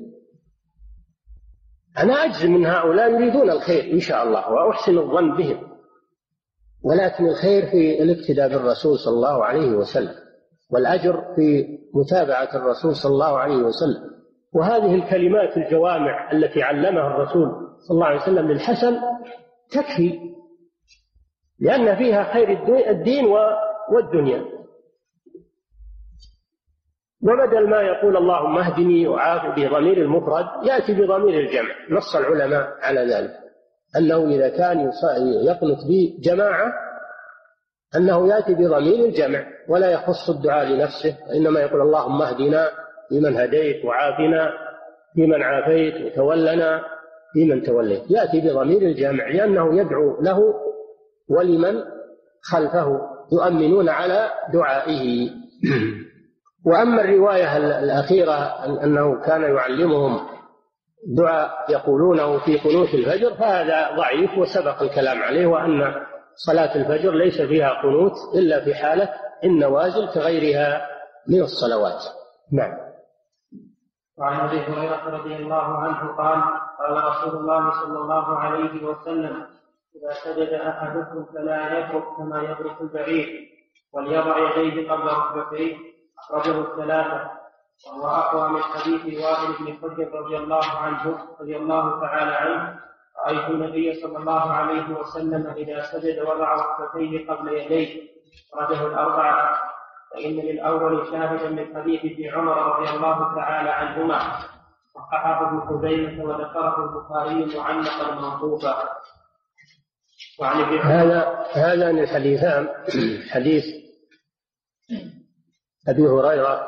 أنا أجزم من هؤلاء يريدون الخير إن شاء الله وأحسن الظن بهم، ولكن الخير في الاقتداء بالرسول صلى الله عليه وسلم، والأجر في متابعة الرسول صلى الله عليه وسلم. وهذه الكلمات الجوامع التي علمها الرسول صلى الله عليه وسلم للحسن تكفي، لأن فيها خير الدين والدنيا. وبدل ما يقول اللهم اهدني وعافني بضمير المفرد يأتي بضمير الجمع. نص العلماء على ذلك، أنه إذا كان يقنط بجماعة أنه يأتي بضمير الجمع ولا يخص الدعاء لنفسه، إنما يقول اللهم اهدنا فيمن هديت وعافنا فيمن عافيت وتولنا فيمن توليت، يأتي بضمير الجمع لأنه يدعو له ولمن خلفه يؤمنون على دعائه. وأما الرواية الأخيرة أنه كان يعلمهم دعاء يقولونه في قنوت الفجر فهذا ضعيف وسبق الكلام عليه، وأن صلاة الفجر ليس فيها قنوت إلا في حالة النوازل كغيرها من الصلوات. نعم. وعن أبي هريرة رضي الله عنه قال قال رسول الله صلى الله عليه وسلم إذا سجد أحدكم فلا يترك كما يترك البعير، وليضع يديه قبل ركبتيه، أخرجه الثلاثة. وهو أقوى من حديث وائل بن حجر رضي الله عنه رضي الله تعالى عنه رأيت النبي صلى الله عليه وسلم إذا سجد وضع ركبتيه قبل يديه، أخرجه الأربعة. فإن للأول شاهدا من حديث ابن عمر رضي الله تعالى عنهما، صححه ابن خزيمة وذكره البخاري معلقا موقوفا. هذا هذان الحديثان، حديث أبي هريرة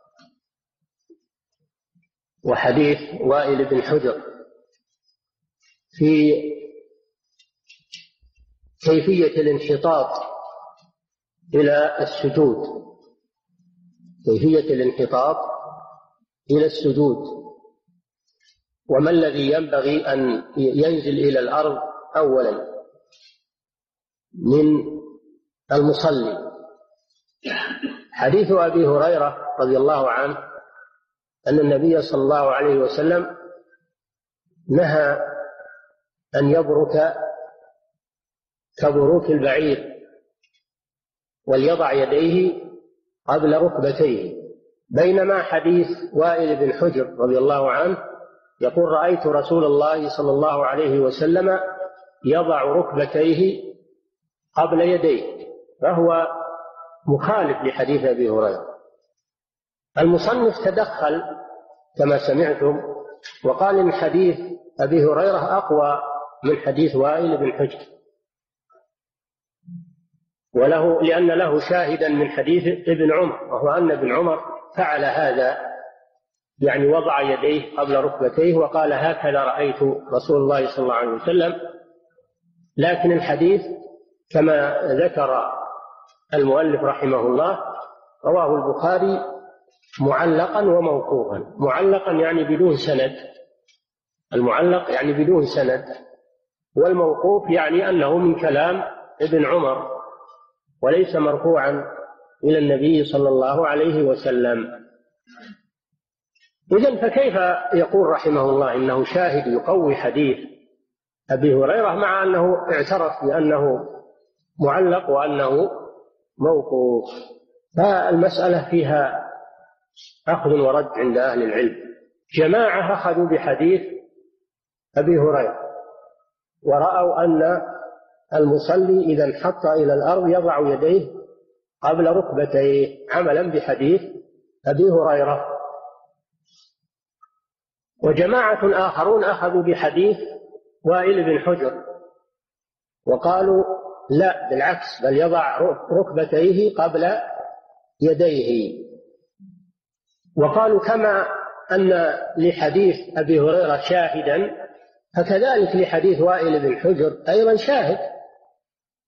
وحديث وائل بن حجر، في كيفية الانحطاط إلى السجود، كيفية الانحطاط إلى السجود، وما الذي ينبغي أن ينزل إلى الأرض أولا من المصلي. حديث أبي هريرة رضي الله عنه أن النبي صلى الله عليه وسلم نهى أن يبرك كبروك البعير، وليضع يديه قبل ركبتيه، بينما حديث وائل بن حجر رضي الله عنه يقول رأيت رسول الله صلى الله عليه وسلم يضع ركبتيه قبل يديه، فهو مخالف لحديث أبي هريرة. المصنف تدخل كما سمعتم وقال إن حديث أبي هريرة أقوى من حديث وائل بن حجر، وله لأن له شاهدا من حديث ابن عمر، وهو أن ابن عمر فعل هذا، يعني وضع يديه قبل ركبتيه وقال هكذا رأيت رسول الله صلى الله عليه وسلم. لكن الحديث كما ذكر المؤلف رحمه الله رواه البخاري معلقا وموقوفا. معلقا يعني بدون سند، المعلق يعني بدون سند، والموقوف يعني أنه من كلام ابن عمر وليس مرفوعا إلى النبي صلى الله عليه وسلم. إذن فكيف يقول رحمه الله إنه شاهد يقوي حديث أبي هريرة مع أنه اعترف بأنه معلق وأنه موقوف؟ فالمسألة فيها أخذ ورد عند أهل العلم. جماعة أخذوا بحديث أبي هريرة ورأوا أن المصلي إذا انحط إلى الأرض يضع يديه قبل ركبتيه عملا بحديث أبي هريرة. وجماعة آخرون أخذوا بحديث وائل بن حجر وقالوا لا بالعكس، بل يضع ركبتيه قبل يديه. وقالوا كما أن لحديث أبي هريرة شاهدا فكذلك لحديث وائل بن حجر أيضا شاهد،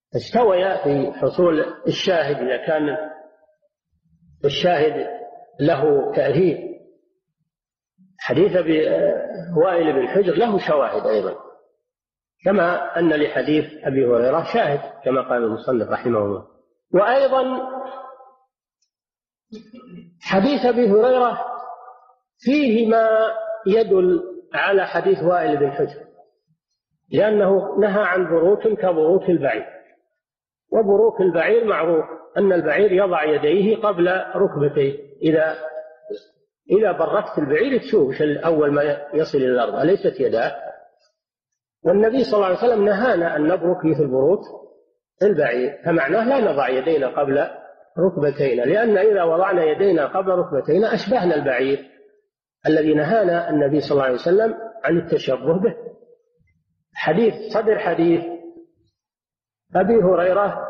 استويا في حصول الشاهد إذا كان الشاهد له تأثير. حديث وائل بن حجر له شواهد أيضا، كما أن لحديث أبي هريرة شاهد كما قال المصنف رحمه الله. وأيضا حديث أبي هريرة فيه ما يدل على حديث وائل بن حجر، لأنه نهى عن بروك كبروك البعير، وبروك البعير معروف أن البعير يضع يديه قبل ركبتيه. إذا إذا بركت البعير تشوف أول ما يصل إلى الأرض أليست يداه؟ والنبي صلى الله عليه وسلم نهانا أن نبرك مثل بروك البعير، فمعناه لا نضع يدينا قبل ركبتينا، لأن إذا وضعنا يدينا قبل ركبتينا أشبهنا البعير الذي نهانا النبي صلى الله عليه وسلم عن التشبه به. حديث صدر حديث أبي هريرة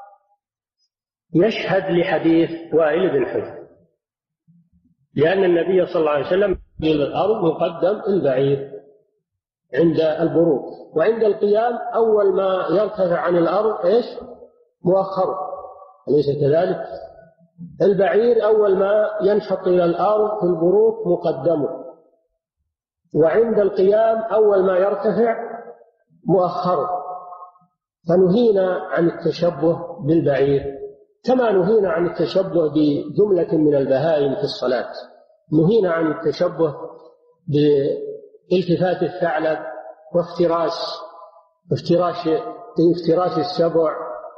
يشهد لحديث وائل بن حجر، لأن النبي صلى الله عليه وسلم في الأرض مقدم البعير عند البروك، وعند القيام أول ما يرتفع عن الأرض إيش؟ مؤخر، أليس كذلك؟ البعير أول ما ينشط إلى الأرض في البروك مقدمه، وعند القيام أول ما يرتفع مؤخر. فنهينا عن التشبه بالبعير كما نهينا عن التشبه بجملة من البهائم في الصلاة. نهينا عن التشبه بالتفات الثعلب وافتراس افتراش افتراش السبع،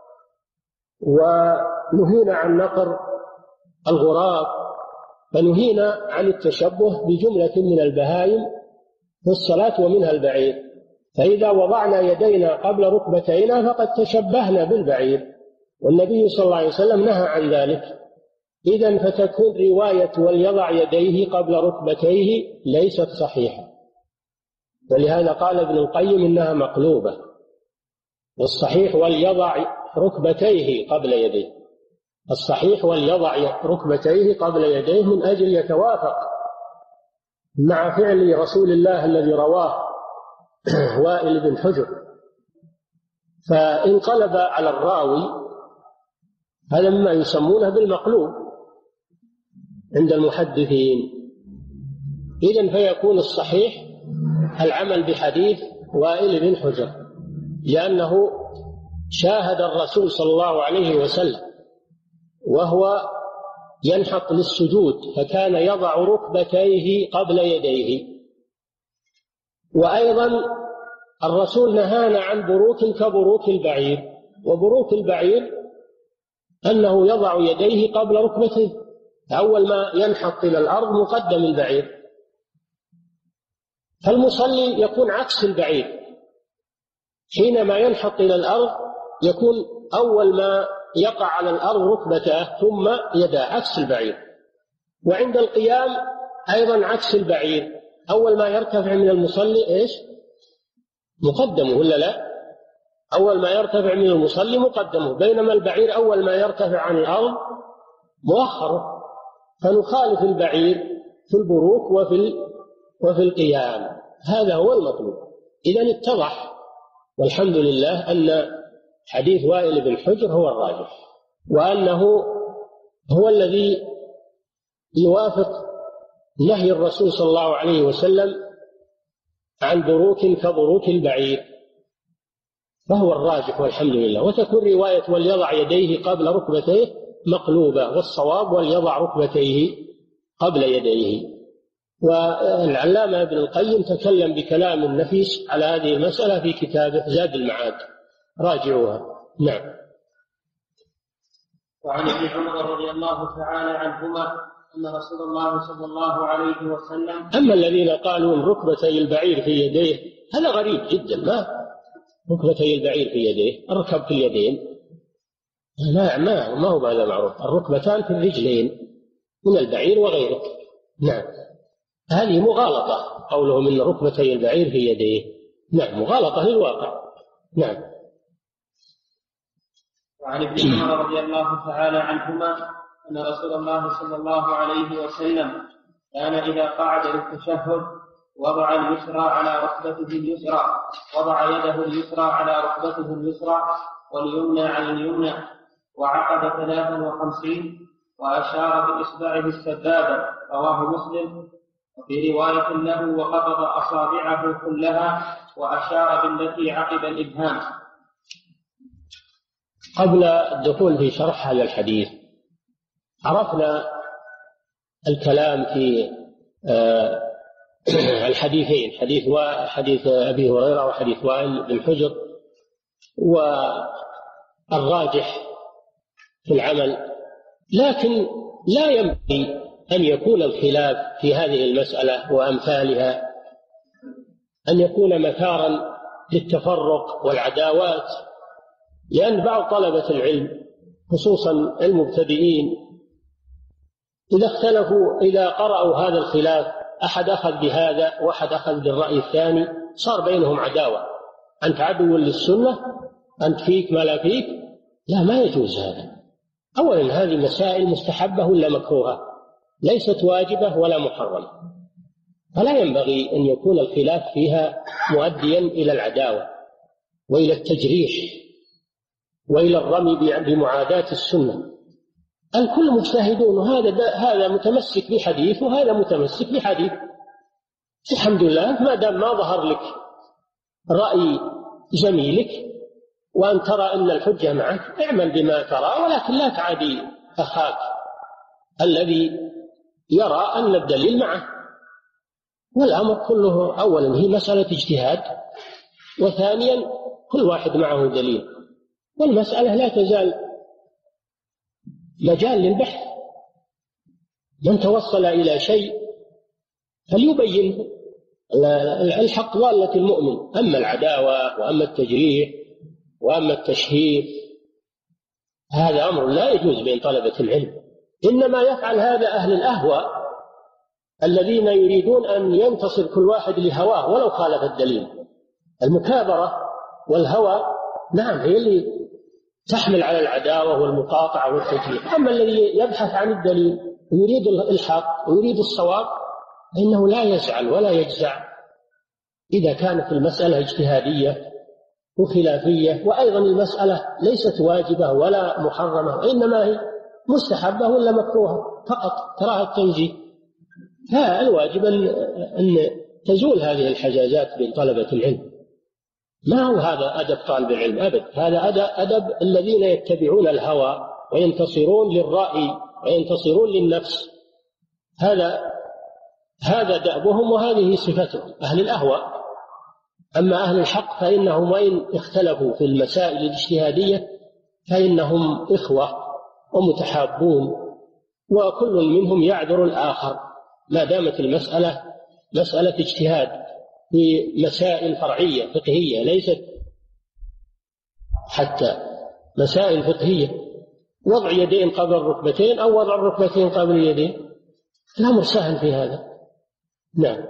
ونهينا عن نقر الغراب، فنهينا عن التشبه بجملة من البهائم في الصلاة ومنها البعير. فإذا وضعنا يدينا قبل ركبتينا فقد تشبهنا بالبعير، والنبي صلى الله عليه وسلم نهى عن ذلك. إذن فتكون رواية وليضع يديه قبل ركبتيه ليست صحيحة، ولهذا قال ابن القيم إنها مقلوبة، والصحيح وليضع ركبتيه قبل يديه، الصحيح وليضع ركبتيه قبل يديه من أجل يتوافق مع فعل رسول الله الذي رواه وائل بن حجر. فانقلب على الراوي، هذا مما يسمونه بالمقلوب عند المحدثين. إذن فيكون الصحيح العمل بحديث وائل بن حجر، لأنه شاهد الرسول صلى الله عليه وسلم وهو ينحط للسجود فكان يضع ركبتيه قبل يديه. وأيضا الرسول نهانا عن بروك كبروك البعير، وبروك البعير أنه يضع يديه قبل ركبتيه، أول ما ينحط إلى الأرض مقدم البعير. فالمصلي يكون عكس البعير، حينما ينحط إلى الأرض يكون أول ما يقع على الأرض ركبته ثم يداه، عكس البعير. وعند القيام أيضا عكس البعير، أول ما يرتفع من المصلي إيش؟ مقدمه ولا لا؟ أول ما يرتفع من المصلي مقدمه، بينما البعير أول ما يرتفع عن الأرض مؤخره. فنخالف البعير في البروك وفي وفي القيام، هذا هو المطلوب. إذن اتضح والحمد لله أن حديث وائل بن حجر هو الراجح، وأنه هو الذي يوافق نهي الرسول صلى الله عليه وسلم عن بروك كبروك البعير، فهو الراجح والحمد لله. وتكون رواية وليضع يديه قبل ركبتيه مقلوبة، والصواب وليضع ركبتيه قبل يديه. والعلامة ابن القيم تكلم بكلام نفيس على هذه المسألة في كتابه زاد المعاد، راجعوها. نعم. وعن ابن عمر رضي الله تعالى عنهما أن رسول الله صلى الله عليه وسلم. أما الذين قالوا إن ركبتي البعير في يديه هذا غريب جدا، ما ركبتي البعير في يديه، الركب في اليدين، لا ما ما هو هذا معروف. الركبتان في الرجلين من البعير وغيره. نعم، هذه مغالطة قولهم إن ركبتي البعير في يديه، نعم مغالطة للواقع. نعم. وعن ابن عمر رضي الله تعالى عنهما أن رسول الله صلى الله عليه وسلم كان إذا قعد للتشهد وضع اليسرى على ركبته اليسرى وضع يده اليسرى على ركبته اليسرى واليمنى على اليمنى، وعقد ثلاثا وخمسين وأشار بإصبعه السبابة، رواه مسلم. وفي رواية له وقبض أصابعه كلها وأشار بالتي عقب الإبهام. قبل الدخول في شرح هذا الحديث عرفنا الكلام في الحديثين، حديث حديث أبي هريرة وحديث وائل بن حجر، والراجح في العمل. لكن لا ينبغي أن يكون الخلاف في هذه المسألة وأمثالها أن يكون مثارا للتفرق والعداوات، لأن بعض طلبة العلم خصوصا المبتدئين إذا اختلفوا، إذا قرأوا هذا الخلاف، أحد أخذ بهذا وأحد أخذ بالرأي الثاني، صار بينهم عداوة. أنت عدو للسنة، أنت فيك ما لا فيك. لا، ما يجوز هذا. أولا هذه مسائل مستحبة ولا مكروهة، ليست واجبة ولا محرمة، فلا ينبغي أن يكون الخلاف فيها مؤديا إلى العداوة وإلى التجريح وإلى الرمي بمعاداة السنة. الكل مجتهدون، وهذا هذا متمسك بحديث وهذا متمسك بحديث. الحمد لله، ما دام ما ظهر لك رأي زميلك وأن ترى أن الحجة معك، اعمل بما ترى، ولكن لا تعادي أخاك الذي يرى أن الدليل معه. والأمر كله أولا هي مسألة اجتهاد، وثانيا كل واحد معه دليل، والمسألة لا تزال مجال للبحث. من توصل إلى شيء فليبينه. الحق ضالة المؤمن. أما العداوة وأما التجريح وأما التشهير هذا أمر لا يجوز بين طلبة العلم. إنما يفعل هذا أهل الأهواء الذين يريدون أن ينتصر كل واحد لهواه ولو خالف الدليل. المكابرة والهوى نعم هي اللي تحمل على العداوة والمقاطعة والتجريح. أما الذي يبحث عن الدليل ويريد الحق ويريد الصواب فإنه لا يزعل ولا يجزع إذا كانت المسألة اجتهادية وخلافية، وأيضا المسألة ليست واجبة ولا محرمة، إنما هي مستحبة ولا مكروهة فقط كراهة التنزيه. فالواجب أن تزول هذه الحجازات بين طلبة العلم. ما هو هذا أدب طالب العلم أبد، هذا أدب الذين يتبعون الهوى وينتصرون للرأي وينتصرون للنفس. هذا هذا دأبهم وهذه صفتهم أهل الأهواء. أما أهل الحق فإنهم وإن اختلفوا في المسائل الاجتهادية فإنهم إخوة ومتحابون، وكل منهم يعذر الآخر ما دامت المسألة مسألة اجتهاد في مسائل فرعية فقهية، ليست حتى مسائل فقهية. وضع يدين قبل الركبتين أو وضع الركبتين قبل اليدين، الأمر سهل في هذا. نعم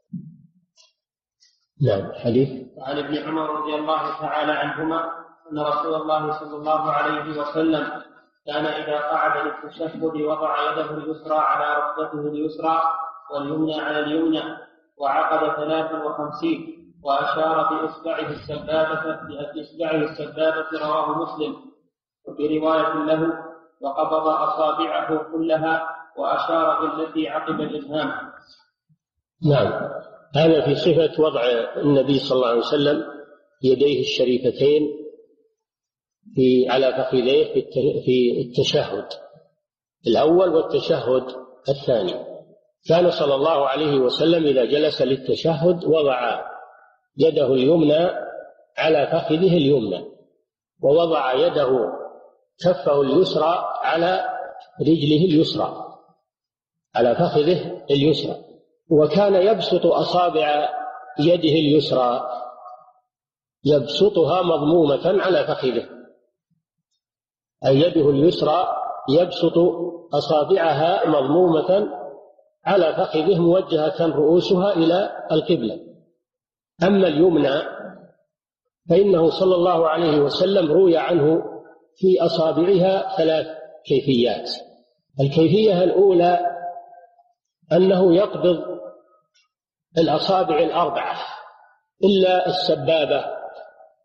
نعم. حديث وعن ابن عمر رضي الله تعالى عنهما أن رسول الله صلى الله عليه وسلم كان إذا قعد للتشهد وضع يده اليسرى على ركبته اليسرى واليمنى على اليمنى، وعقد ثلاثا وخمسين وأشار بإصبعه السبابة بإصبعه السبابة، رواه مسلم. وفي رواية له وقبض أصابعه كلها وأشار بالتي عقب الإبهام. نعم، هذا في صفة وضع النبي صلى الله عليه وسلم يديه الشريفتين في على فخذيه في التشهد الأول والتشهد الثاني. كان صلى الله عليه وسلم إذا جلس للتشهد وضع يده اليمنى على فخذه اليمنى، ووضع يده كفه اليسرى على رجله اليسرى على فخذه اليسرى، وكان يبسط أصابع يده اليسرى يبسطها مضمومة على فخذه، أي يده اليسرى يبسط أصابعها مضمومة على فخذه موجهة رؤوسها إلى القبلة. أما اليمنى فإنه صلى الله عليه وسلم روي عنه في أصابعها ثلاث كيفيات. الكيفية الأولى أنه يقبض الأصابع الأربعة إلا السبابة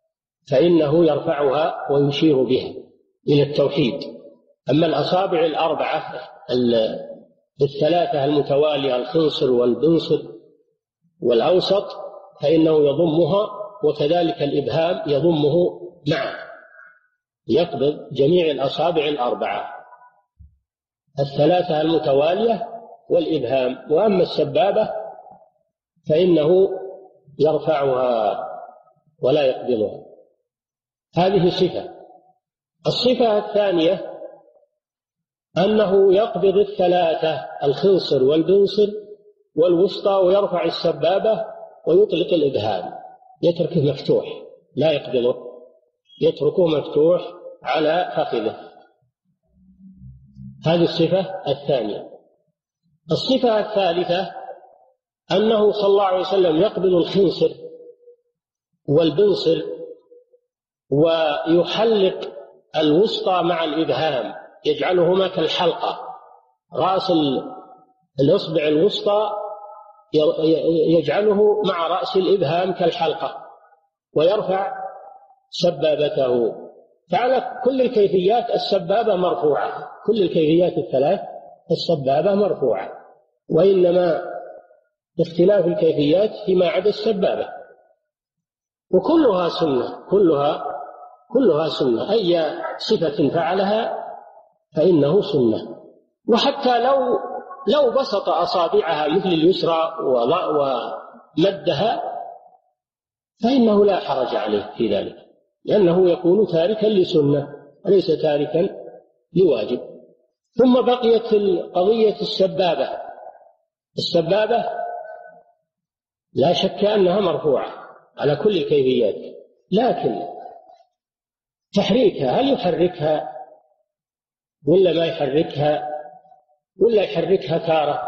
فإنه يرفعها ويشير بها إلى التوحيد. أما الأصابع الأربعة الثلاثة المتوالية الخنصر والبنصر والأوسط فإنه يضمها، وكذلك الإبهام يضمه معه، يقبض جميع الأصابع الأربعة الثلاثة المتوالية والإبهام. وأما السبابة فإنه يرفعها ولا يقبضها. هذه صفة. الصفة الثانية أنه يقبض الثلاثة الخنصر والبنصر والوسطى ويرفع السبابة ويطلق الإبهام، يتركه مفتوح لا يقبضه، يتركه مفتوح على فخذه. هذه الصفة الثانية. الصفة الثالثة أنه صلى الله عليه وسلم يقبض الخنصر والبنصر ويحلق الوسطى مع الإبهام، يجعلهما كالحلقة، رأس الإصبع الوسطى يجعله مع رأس الإبهام كالحلقة، ويرفع سبابته. فعلى كل الكيفيات السبابة مرفوعة، كل الكيفيات الثلاث السبابة مرفوعة، وإنما اختلاف الكيفيات فيما عدا السبابة، وكلها سنة، كلها كلها سنة. أي صفة فعلها فإنه سنة. وحتى لو لو بسط أصابعها مثل اليسرى ومدها فإنه لا حرج عليه في ذلك، لأنه يكون تاركا لسنة وليس تاركا لواجب. ثم بقيت قضية السبابة. السبابة لا شك أنها مرفوعة على كل الكيفيات، لكن تحريكها، هل يحركها ولا ما يحركها، ولا يحركها تارة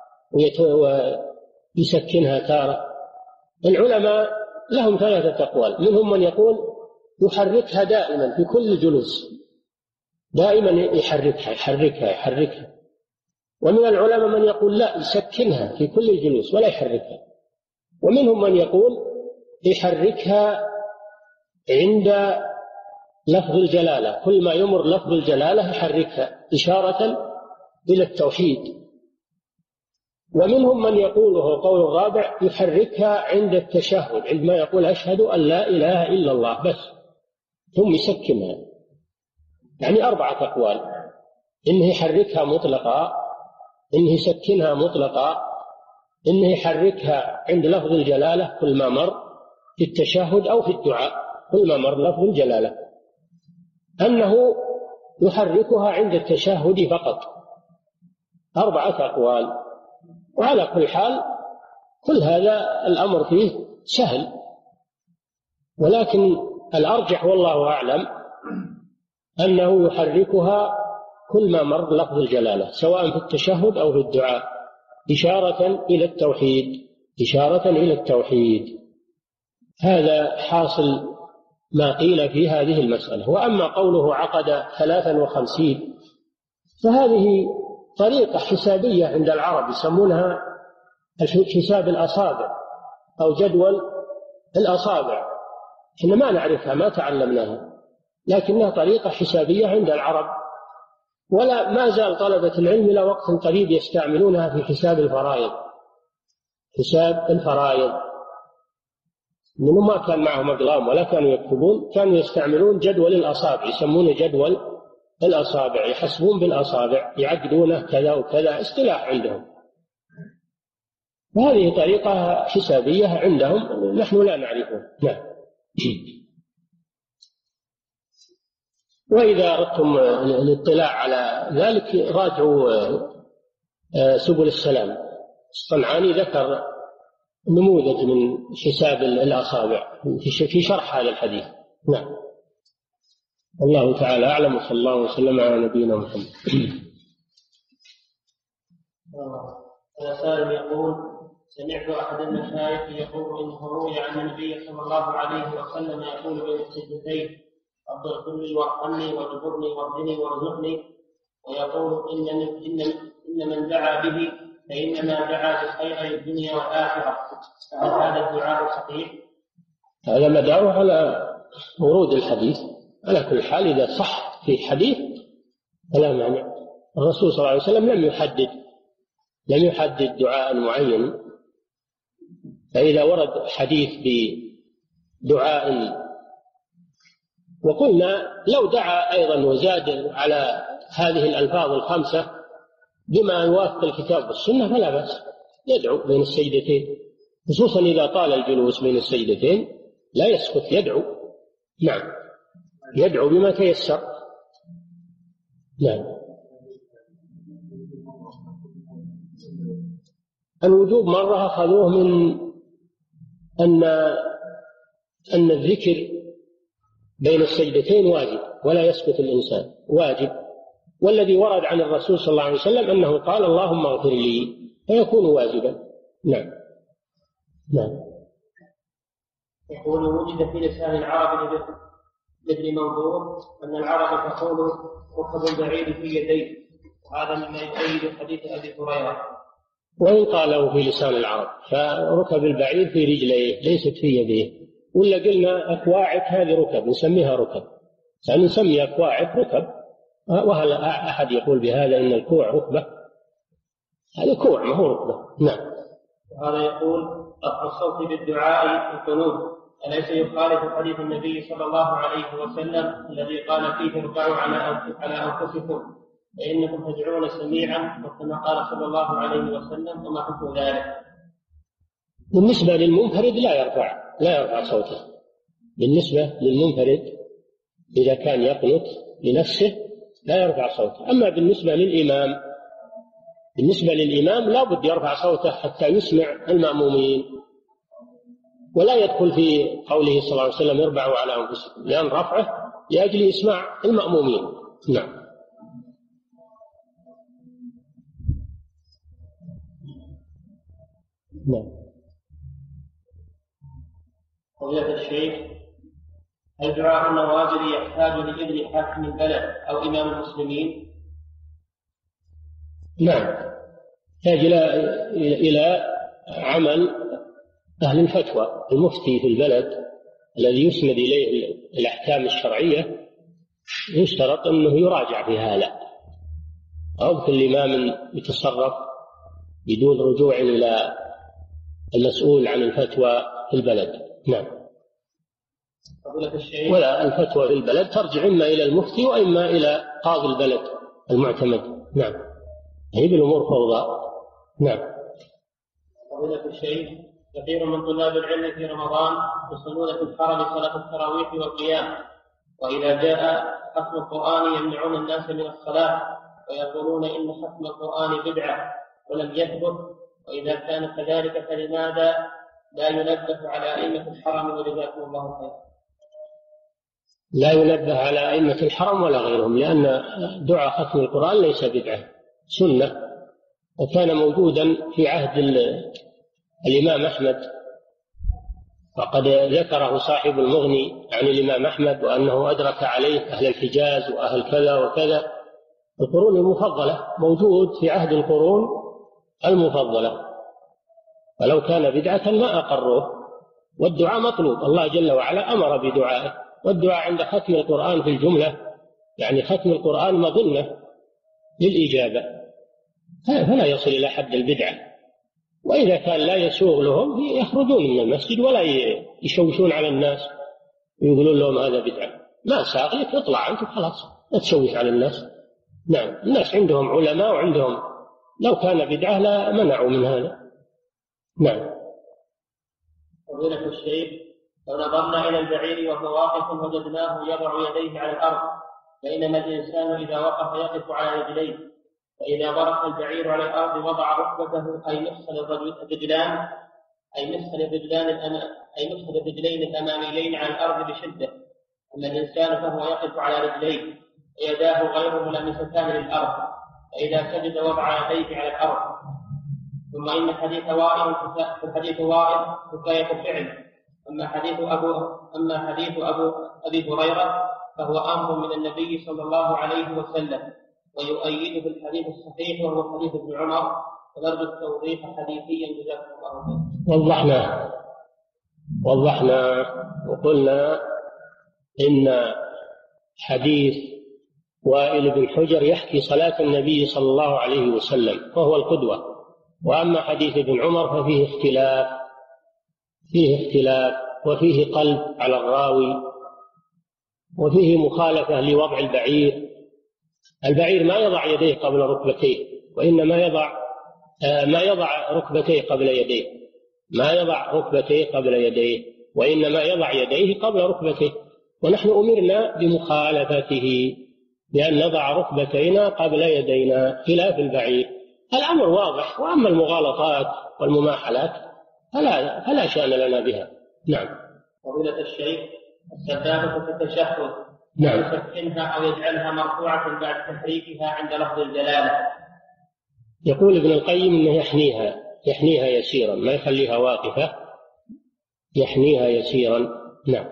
ويسكنها تارة؟ العلماء لهم ثلاثة أقوال. منهم من يقول يحركها دائما في كل جلوس، دائما يحركها يحركها يحركها ومن العلماء من يقول لا، يسكنها في كل جلوس ولا يحركها. ومنهم من يقول يحركها عند لفظ الجلالة، كل ما يمر لفظ الجلالة يحركها إشارة إلى التوحيد. ومنهم من يقول وهو قول الرابع يحركها عند التشهد، عندما يقول أشهد أن لا إله إلا الله بس، ثم يسكنها. يعني أربعة أقوال: إنه يحركها مطلقا، إنه يسكنها مطلقا، إنه يحركها عند لفظ الجلالة كل ما مر في التشهد أو في الدعاء كل ما مر لفظ الجلالة، أنه يحركها عند التشهد فقط. أربعة أقوال. وعلى كل حال كل هذا الأمر فيه سهل، ولكن الأرجح والله أعلم أنه يحركها كل ما مر لفظ الجلالة، سواء في التشهد أو في الدعاء، إشارة إلى التوحيد، إشارة إلى التوحيد. هذا حاصل ما قيل في هذه المسألة. وأما قوله عقد ثلاثا وخمسين فهذه طريقة حسابية عند العرب يسمونها حساب الأصابع أو جدول الأصابع. إحنا ما نعرفها، ما تعلمناها، لكنها طريقة حسابية عند العرب، ولا ما زال طلبة العلم إلى وقت قريب يستعملونها في حساب الفرائض. حساب الفرائض منه ما كان معهم أقلام ولا كانوا يكتبون، كانوا يستعملون جدول الأصابع، يسمونه جدول الأصابع، يحسبون بالأصابع، يعقدونه كذا وكذا، اصطلاح عندهم. وهذه طريقة حسابية عندهم نحن لا نعرفها. نعم. وإذا أردتم الاطلاع على ذلك راجعوا سبل السلام، الصنعاني ذكر نموذج من حساب الأصابع في شرح هذا الحديث. نعم. والله تعالى أعلم، وصلى الله وسلم على نبينا محمد. سائل يقول: سمعت أحد المشايخ يقول إنه روي عن النبي صلى الله عليه وسلم يقول بين السجدتين: رب اغفر لي وارحمني واجبرني واهدني وارزقني، ويقول إن من, إن, إن من دعا به فإنما دعا بخير الدنيا والآخرة. فهل هذا الدعاء صحيح؟ هذا مداره على ورود الحديث. على كل حال إذا صح في حديث فلا مانع. الرسول صلى الله عليه وسلم لم يحدد لم يحدد دعاء معين، فإذا ورد حديث بدعاء، وقلنا لو دعا أيضا وزاد على هذه الألفاظ الخمسة بما يوافق الكتاب والسنة فلا بأس، يدعو بين السجدتين، خصوصا إذا طال الجلوس بين السجدتين لا يسكت، يدعو. نعم، يدعو بما تيسر. نعم. الوجوب مرة أخذوه من أن أن الذكر بين السجدتين واجب ولا يسكت الإنسان، واجب. والذي ورد عن الرسول صلى الله عليه وسلم أنه قال اللهم اغفر لي، فيكون واجبا. نعم. نعم. يقول وجد في لسان العرب لابن منظور أن العرب تقول ركب البعير في يديه، وهذا مما يؤيد حديث أبي هريرة. وإن قالوا في لسان العرب، فركب البعير في رجليه ليست في يديه. ولا قلنا أكواعب هذه ركب، نسميها ركب، يعني نسمي أكواعب ركب. وهل أحد يقول بهذا إن الكوع ركبة؟ هذا كوع ما هو ركبة. نعم. وهذا يقول رفع الصوت بالدعاء في القنوت أليس يخالف حديث النبي صلى الله عليه وسلم الذي قال فيه ارفعوا على أنفسكم فإنكم تدعون سميعا، وكما قال صلى الله عليه وسلم وما حكم ذلك؟ بالنسبة للمنفرد لا يرفع لا يرفع صوته. بالنسبة للمنفرد إذا كان يقنط لنفسه لا يرفع صوته. أما بالنسبة للإمام بالنسبة للإمام لا بد يرفع صوته حتى يسمع المأمومين، ولا يدخل في قوله صلى الله عليه وسلم اربعوا على أنفسكم، لأن رفعه لأجل إسماع المأمومين. نعم. نعم. فضيلة الشيخ، هل دعاء النوازل يحتاج لإذن حاكم البلد أو إمام المسلمين؟ نعم، يحتاج إلى إلى عمل أهل الفتوى. المفتي في البلد الذي يسند إليه الأحكام الشرعية يشترط أنه يراجع في هذا، أو كل إمام يتصرف بدون رجوع إلى المسؤول عن الفتوى في البلد. نعم. ولا الفتوى في البلد ترجع إما إلى المفتي وإما إلى قاضي البلد المعتمد. نعم. هي بالأمور فوضى. نعم. فضيلة الشيخ، كثير من طلاب العلم في رمضان يصلون في الحرم صلاة التراويح والقيام، وإذا جاء ختم القرآن يمنعون الناس من الصلاة ويقولون إن ختم القرآن بدعة ولم يثبت، وإذا كان كذلك فلماذا لا ينبه على أئمة الحرم وجزاكم الله خيرا؟ لا ينبه على أئمة الحرم ولا غيرهم، لأن دعاء ختم القرآن ليس بدعة، سنة، وكان موجودا في عهد الإمام أحمد، وقد ذكره صاحب المغني عن الإمام أحمد وأنه أدرك عليه أهل الحجاز وأهل كذا وكذا. القرون المفضلة موجود في عهد القرون المفضلة، ولو كان بدعة ما أقروه. والدعاء مطلوب، الله جل وعلا أمر بدعائه، والدعاء عند ختم القرآن في الجملة، يعني ختم القرآن مظنة للإجابة، فلا يصل إلى حد البدعة. وإذا كان لا يسوغ لهم يخرجون من المسجد ولا يشوشون على الناس ويقولون لهم هذا بدعة. ما ساغ لك اطلع أنت خلاص، لا تشوش على الناس. نعم، الناس عندهم علماء وعندهم، لو كان بدعة لا منعوا من هذا. نعم. فضيلة الشيخ، لو نظرنا إلى البعير وهو واقف وجدناه يضع يديه على الأرض، بينما الإنسان إذا وقف يقف على رجليه، فإذا برك البعير على الأرض وضع ركبته أي مفصل الرجلان أي مفصل الرجلان أي مفصل الرجلين الأماميين على الأرض بشدة، أما الإنسان فهو يقف على رجليه ويداه غير ملامستان للأرض، فإذا سجد وضع يديه على الأرض. ثم إن حديث وائل في حديث وائل حكاية فعل، أما حديث أبو أما حديث أبو أبي هريرة فهو أمر من النبي صلى الله عليه وسلم، ويؤيده الحديث الصحيح وهو حديث ابن عمر، ونرجو التوضيح حديثيا جزاكم الله خيرا. وضحنا وضحنا وقلنا إن حديث وائل بن حجر يحكي صلاة النبي صلى الله عليه وسلم وهو القدوة، وأما حديث ابن عمر ففيه اختلاف فيه اختلاف وفيه قلب على الراوي، وفيه مخالفة لوضع البعير. البعير ما يضع يديه قبل ركبتيه، وإنما يضع ما يضع ركبتيه قبل يديه ما يضع ركبتيه قبل يديه وإنما يضع يديه قبل ركبتيه، ونحن أمرنا بمخالفته بأن نضع ركبتينا قبل يدينا خلاف البعير. الأمر واضح، وأما المغالطات والمماحلات فلا, فلا شأن لنا بها. نعم. فضيلة الشيخ، السبابة في التشهد نعم. يسكنها أو يجعلها مرفوعة بعد تحريكها عند لفظ الجلالة. يقول ابن القيم إنه يحنيها يحنيها يسيرا، ما يخليها واقفة، يحنيها يسيرا. نعم.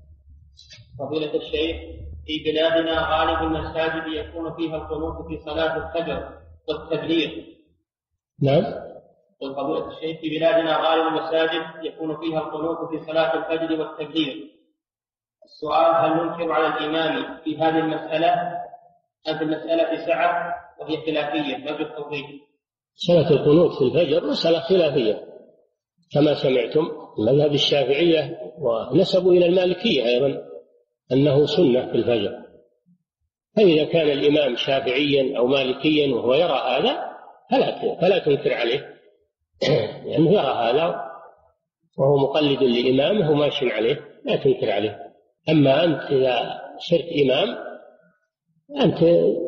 فضيلة الشيخ، في بلادنا غالب المساجد يكون فيها القنوت في صلاة الفجر والتبليغ. نعم. فضيلة الشيخ، في بلادنا غالب المساجد يكون فيها القنوت في صلاة الفجر والتبليغ. السؤال: هل ننكر على الإمام في هذه المسألة أم في المسألة سعة وهي خلافية؟ نرجو التوضيح. صلاة القنوت في الفجر مسألة خلافية كما سمعتم، مذهب الشافعية ونسبوا إلى المالكية أيضا أنه سنة في الفجر. فإذا كان الإمام شافعيا أو مالكيا وهو يرى هذا فلا فلا تنكر عليه، لأنه يرى هذا وهو مقلد لإمامه وماشي عليه، لا تنكر عليه. أما أنت إذا صرت إمام أنت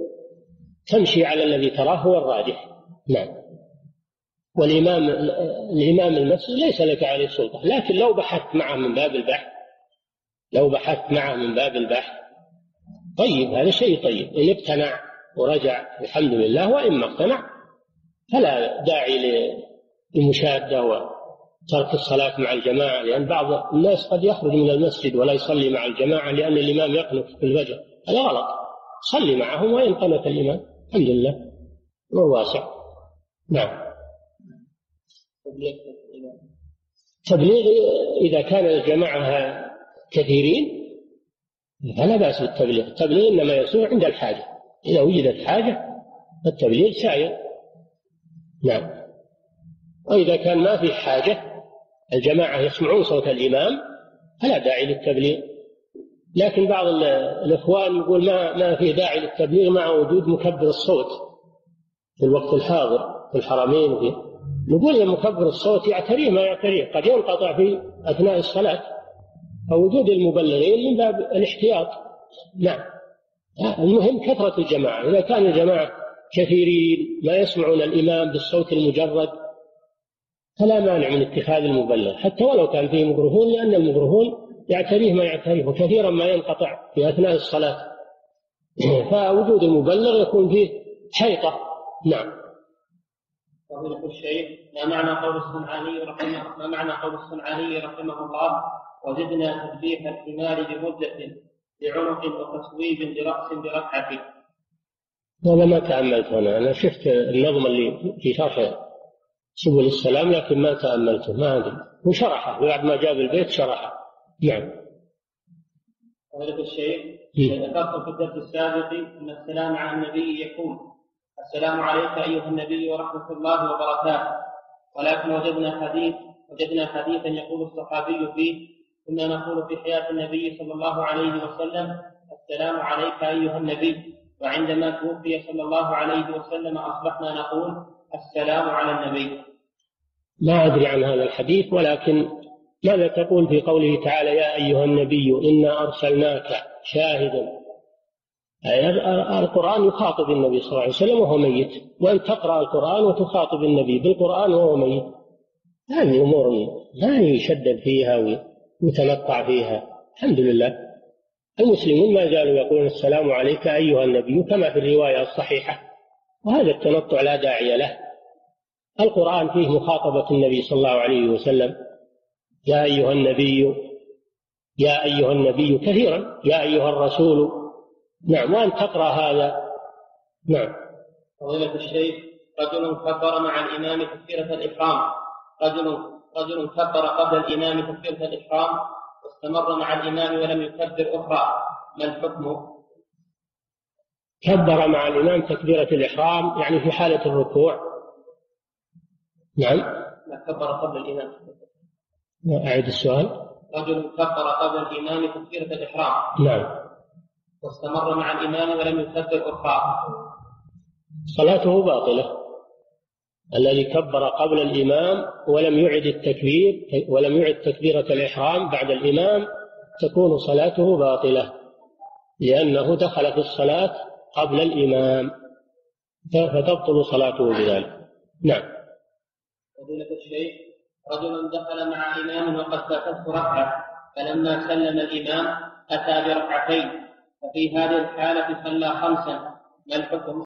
تمشي على الذي تراه هو الراجح. نعم. والإمام الإمام المسجد ليس لك عليه سلطة، لكن لو بحثت معه من باب البحث لو بحثت معه من باب البحث طيب، هذا شيء طيب. إن اقتنع ورجع الحمد لله، وإن ما اقتنع فلا داعي للمشادة وترك الصلاة مع الجماعة، لأن بعض الناس قد يخرج من المسجد ولا يصلي مع الجماعة لأن الإمام يقنط في الفجر. هذا غلط، صلي معهم وإن قنط الإمام، الحمد لله هو واسع. نعم. تبليغ إذا كان الجماعة كثيرين فلا بأس بالتبليغ. التبليغ إنما يسوع عند الحاجة، إذا وجدت حاجة التبليغ سائر. نعم. وإذا كان ما في حاجة، الجماعة يسمعون صوت الإمام، فلا داعي للتبليغ. لكن بعض الإخوان يقول ما ما في داعي للتبليغ مع وجود مكبر الصوت في الوقت الحاضر في الحرمين وفي. نقول يا مكبر الصوت يعتريه ما يعتريه، قد ينقطع في أثناء الصلاة، فوجود المبلغين من باب الاحتياط. نعم. المهم كثرة الجماعة. إذا كان الجماعة كثيرين ما يسمعون الإمام بالصوت المجرد فلا مانع من اتخاذ المبلغ، حتى ولو كان فيه ميكروفون، لأن الميكروفون يعتريه ما يعتريه، وكثيرا ما ينقطع في أثناء الصلاة، فوجود المبلغ يكون فيه حيطة. نعم. فضيلة الشيخ، ما معنى قول الصنعاني رحمه ما معنى قول الصنعاني رحمه الله: وجدنا تسبيح الحمار بمدة لعنق وتصويب لرأس بركعة؟ هذا ما تأملت أنا أنا شفت النظم اللي في شرح سبل السلام لكن ما تأملته، ما أدري، وشرحه بعد ما جاب البيت شرحه. نعم. فضيلة الشيخ، ذكرت في الدرس السابق أن السلام على النبي يكون: السلام عليك أيها النبي ورحمة الله وبركاته، ولكن وجدنا حديث وجدنا حديثا يقول الصحابي فيه: كنا نقول في حياة النبي صلى الله عليه وسلم: السلام عليك أيها النبي، وعندما توفي صلى الله عليه وسلم أصبحنا نقول: السلام على النبي. لا أدري عن هذا الحديث، ولكن ماذا تقول في قوله تعالى: يا أيها النبي إنا أرسلناك شاهدا؟ القرآن يخاطب النبي صلى الله عليه وسلم وهو ميت، وأن تقرأ القرآن وتخاطب النبي بالقرآن وهو ميت، هذه أمور لا يشدد فيها ويتنطع فيها. الحمد لله المسلمون ما زالوا يقولون: السلام عليك أيها النبي، كما في الرواية الصحيحة، وهذا التنطع لا داعي له. القرآن فيه مخاطبة النبي صلى الله عليه وسلم: يا أيها النبي، يا أيها النبي كثيرا، يا أيها الرسول. نعم. وأن تقرأ هذا. نعم. فضيلة الشيخ، رجل كبر مع الإمام تكبيرة الإحرام رجل رجل كبر قبل الإمام تكبيرة الإحرام واستمر مع الإمام ولم يكبر أخرى ما الحكم؟ كبر مع الإمام تكبيرة الإحرام يعني في حالة الركوع. نعم. لا، كبر قبل الإمام. أعيد السؤال. رجل كبر قبل الإمام تكبيرة الإحرام. نعم. واستمر مع الإمام ولم يكبر أخرى، صلاته باطلة. الذي كبر قبل الإمام ولم يعد التكبير ولم يعد تكبيرة الإحرام بعد الإمام تكون صلاته باطلة، لأنه دخل في الصلاة قبل الإمام فتبطل صلاته بذلك. نعم. فضيلة الشيخ، رجل دخل مع إمام وقد فاتته ركعة، فلما سلم الإمام أتى بركعتين، ففي هذه الحالة صلى خمسا، ما الحكم؟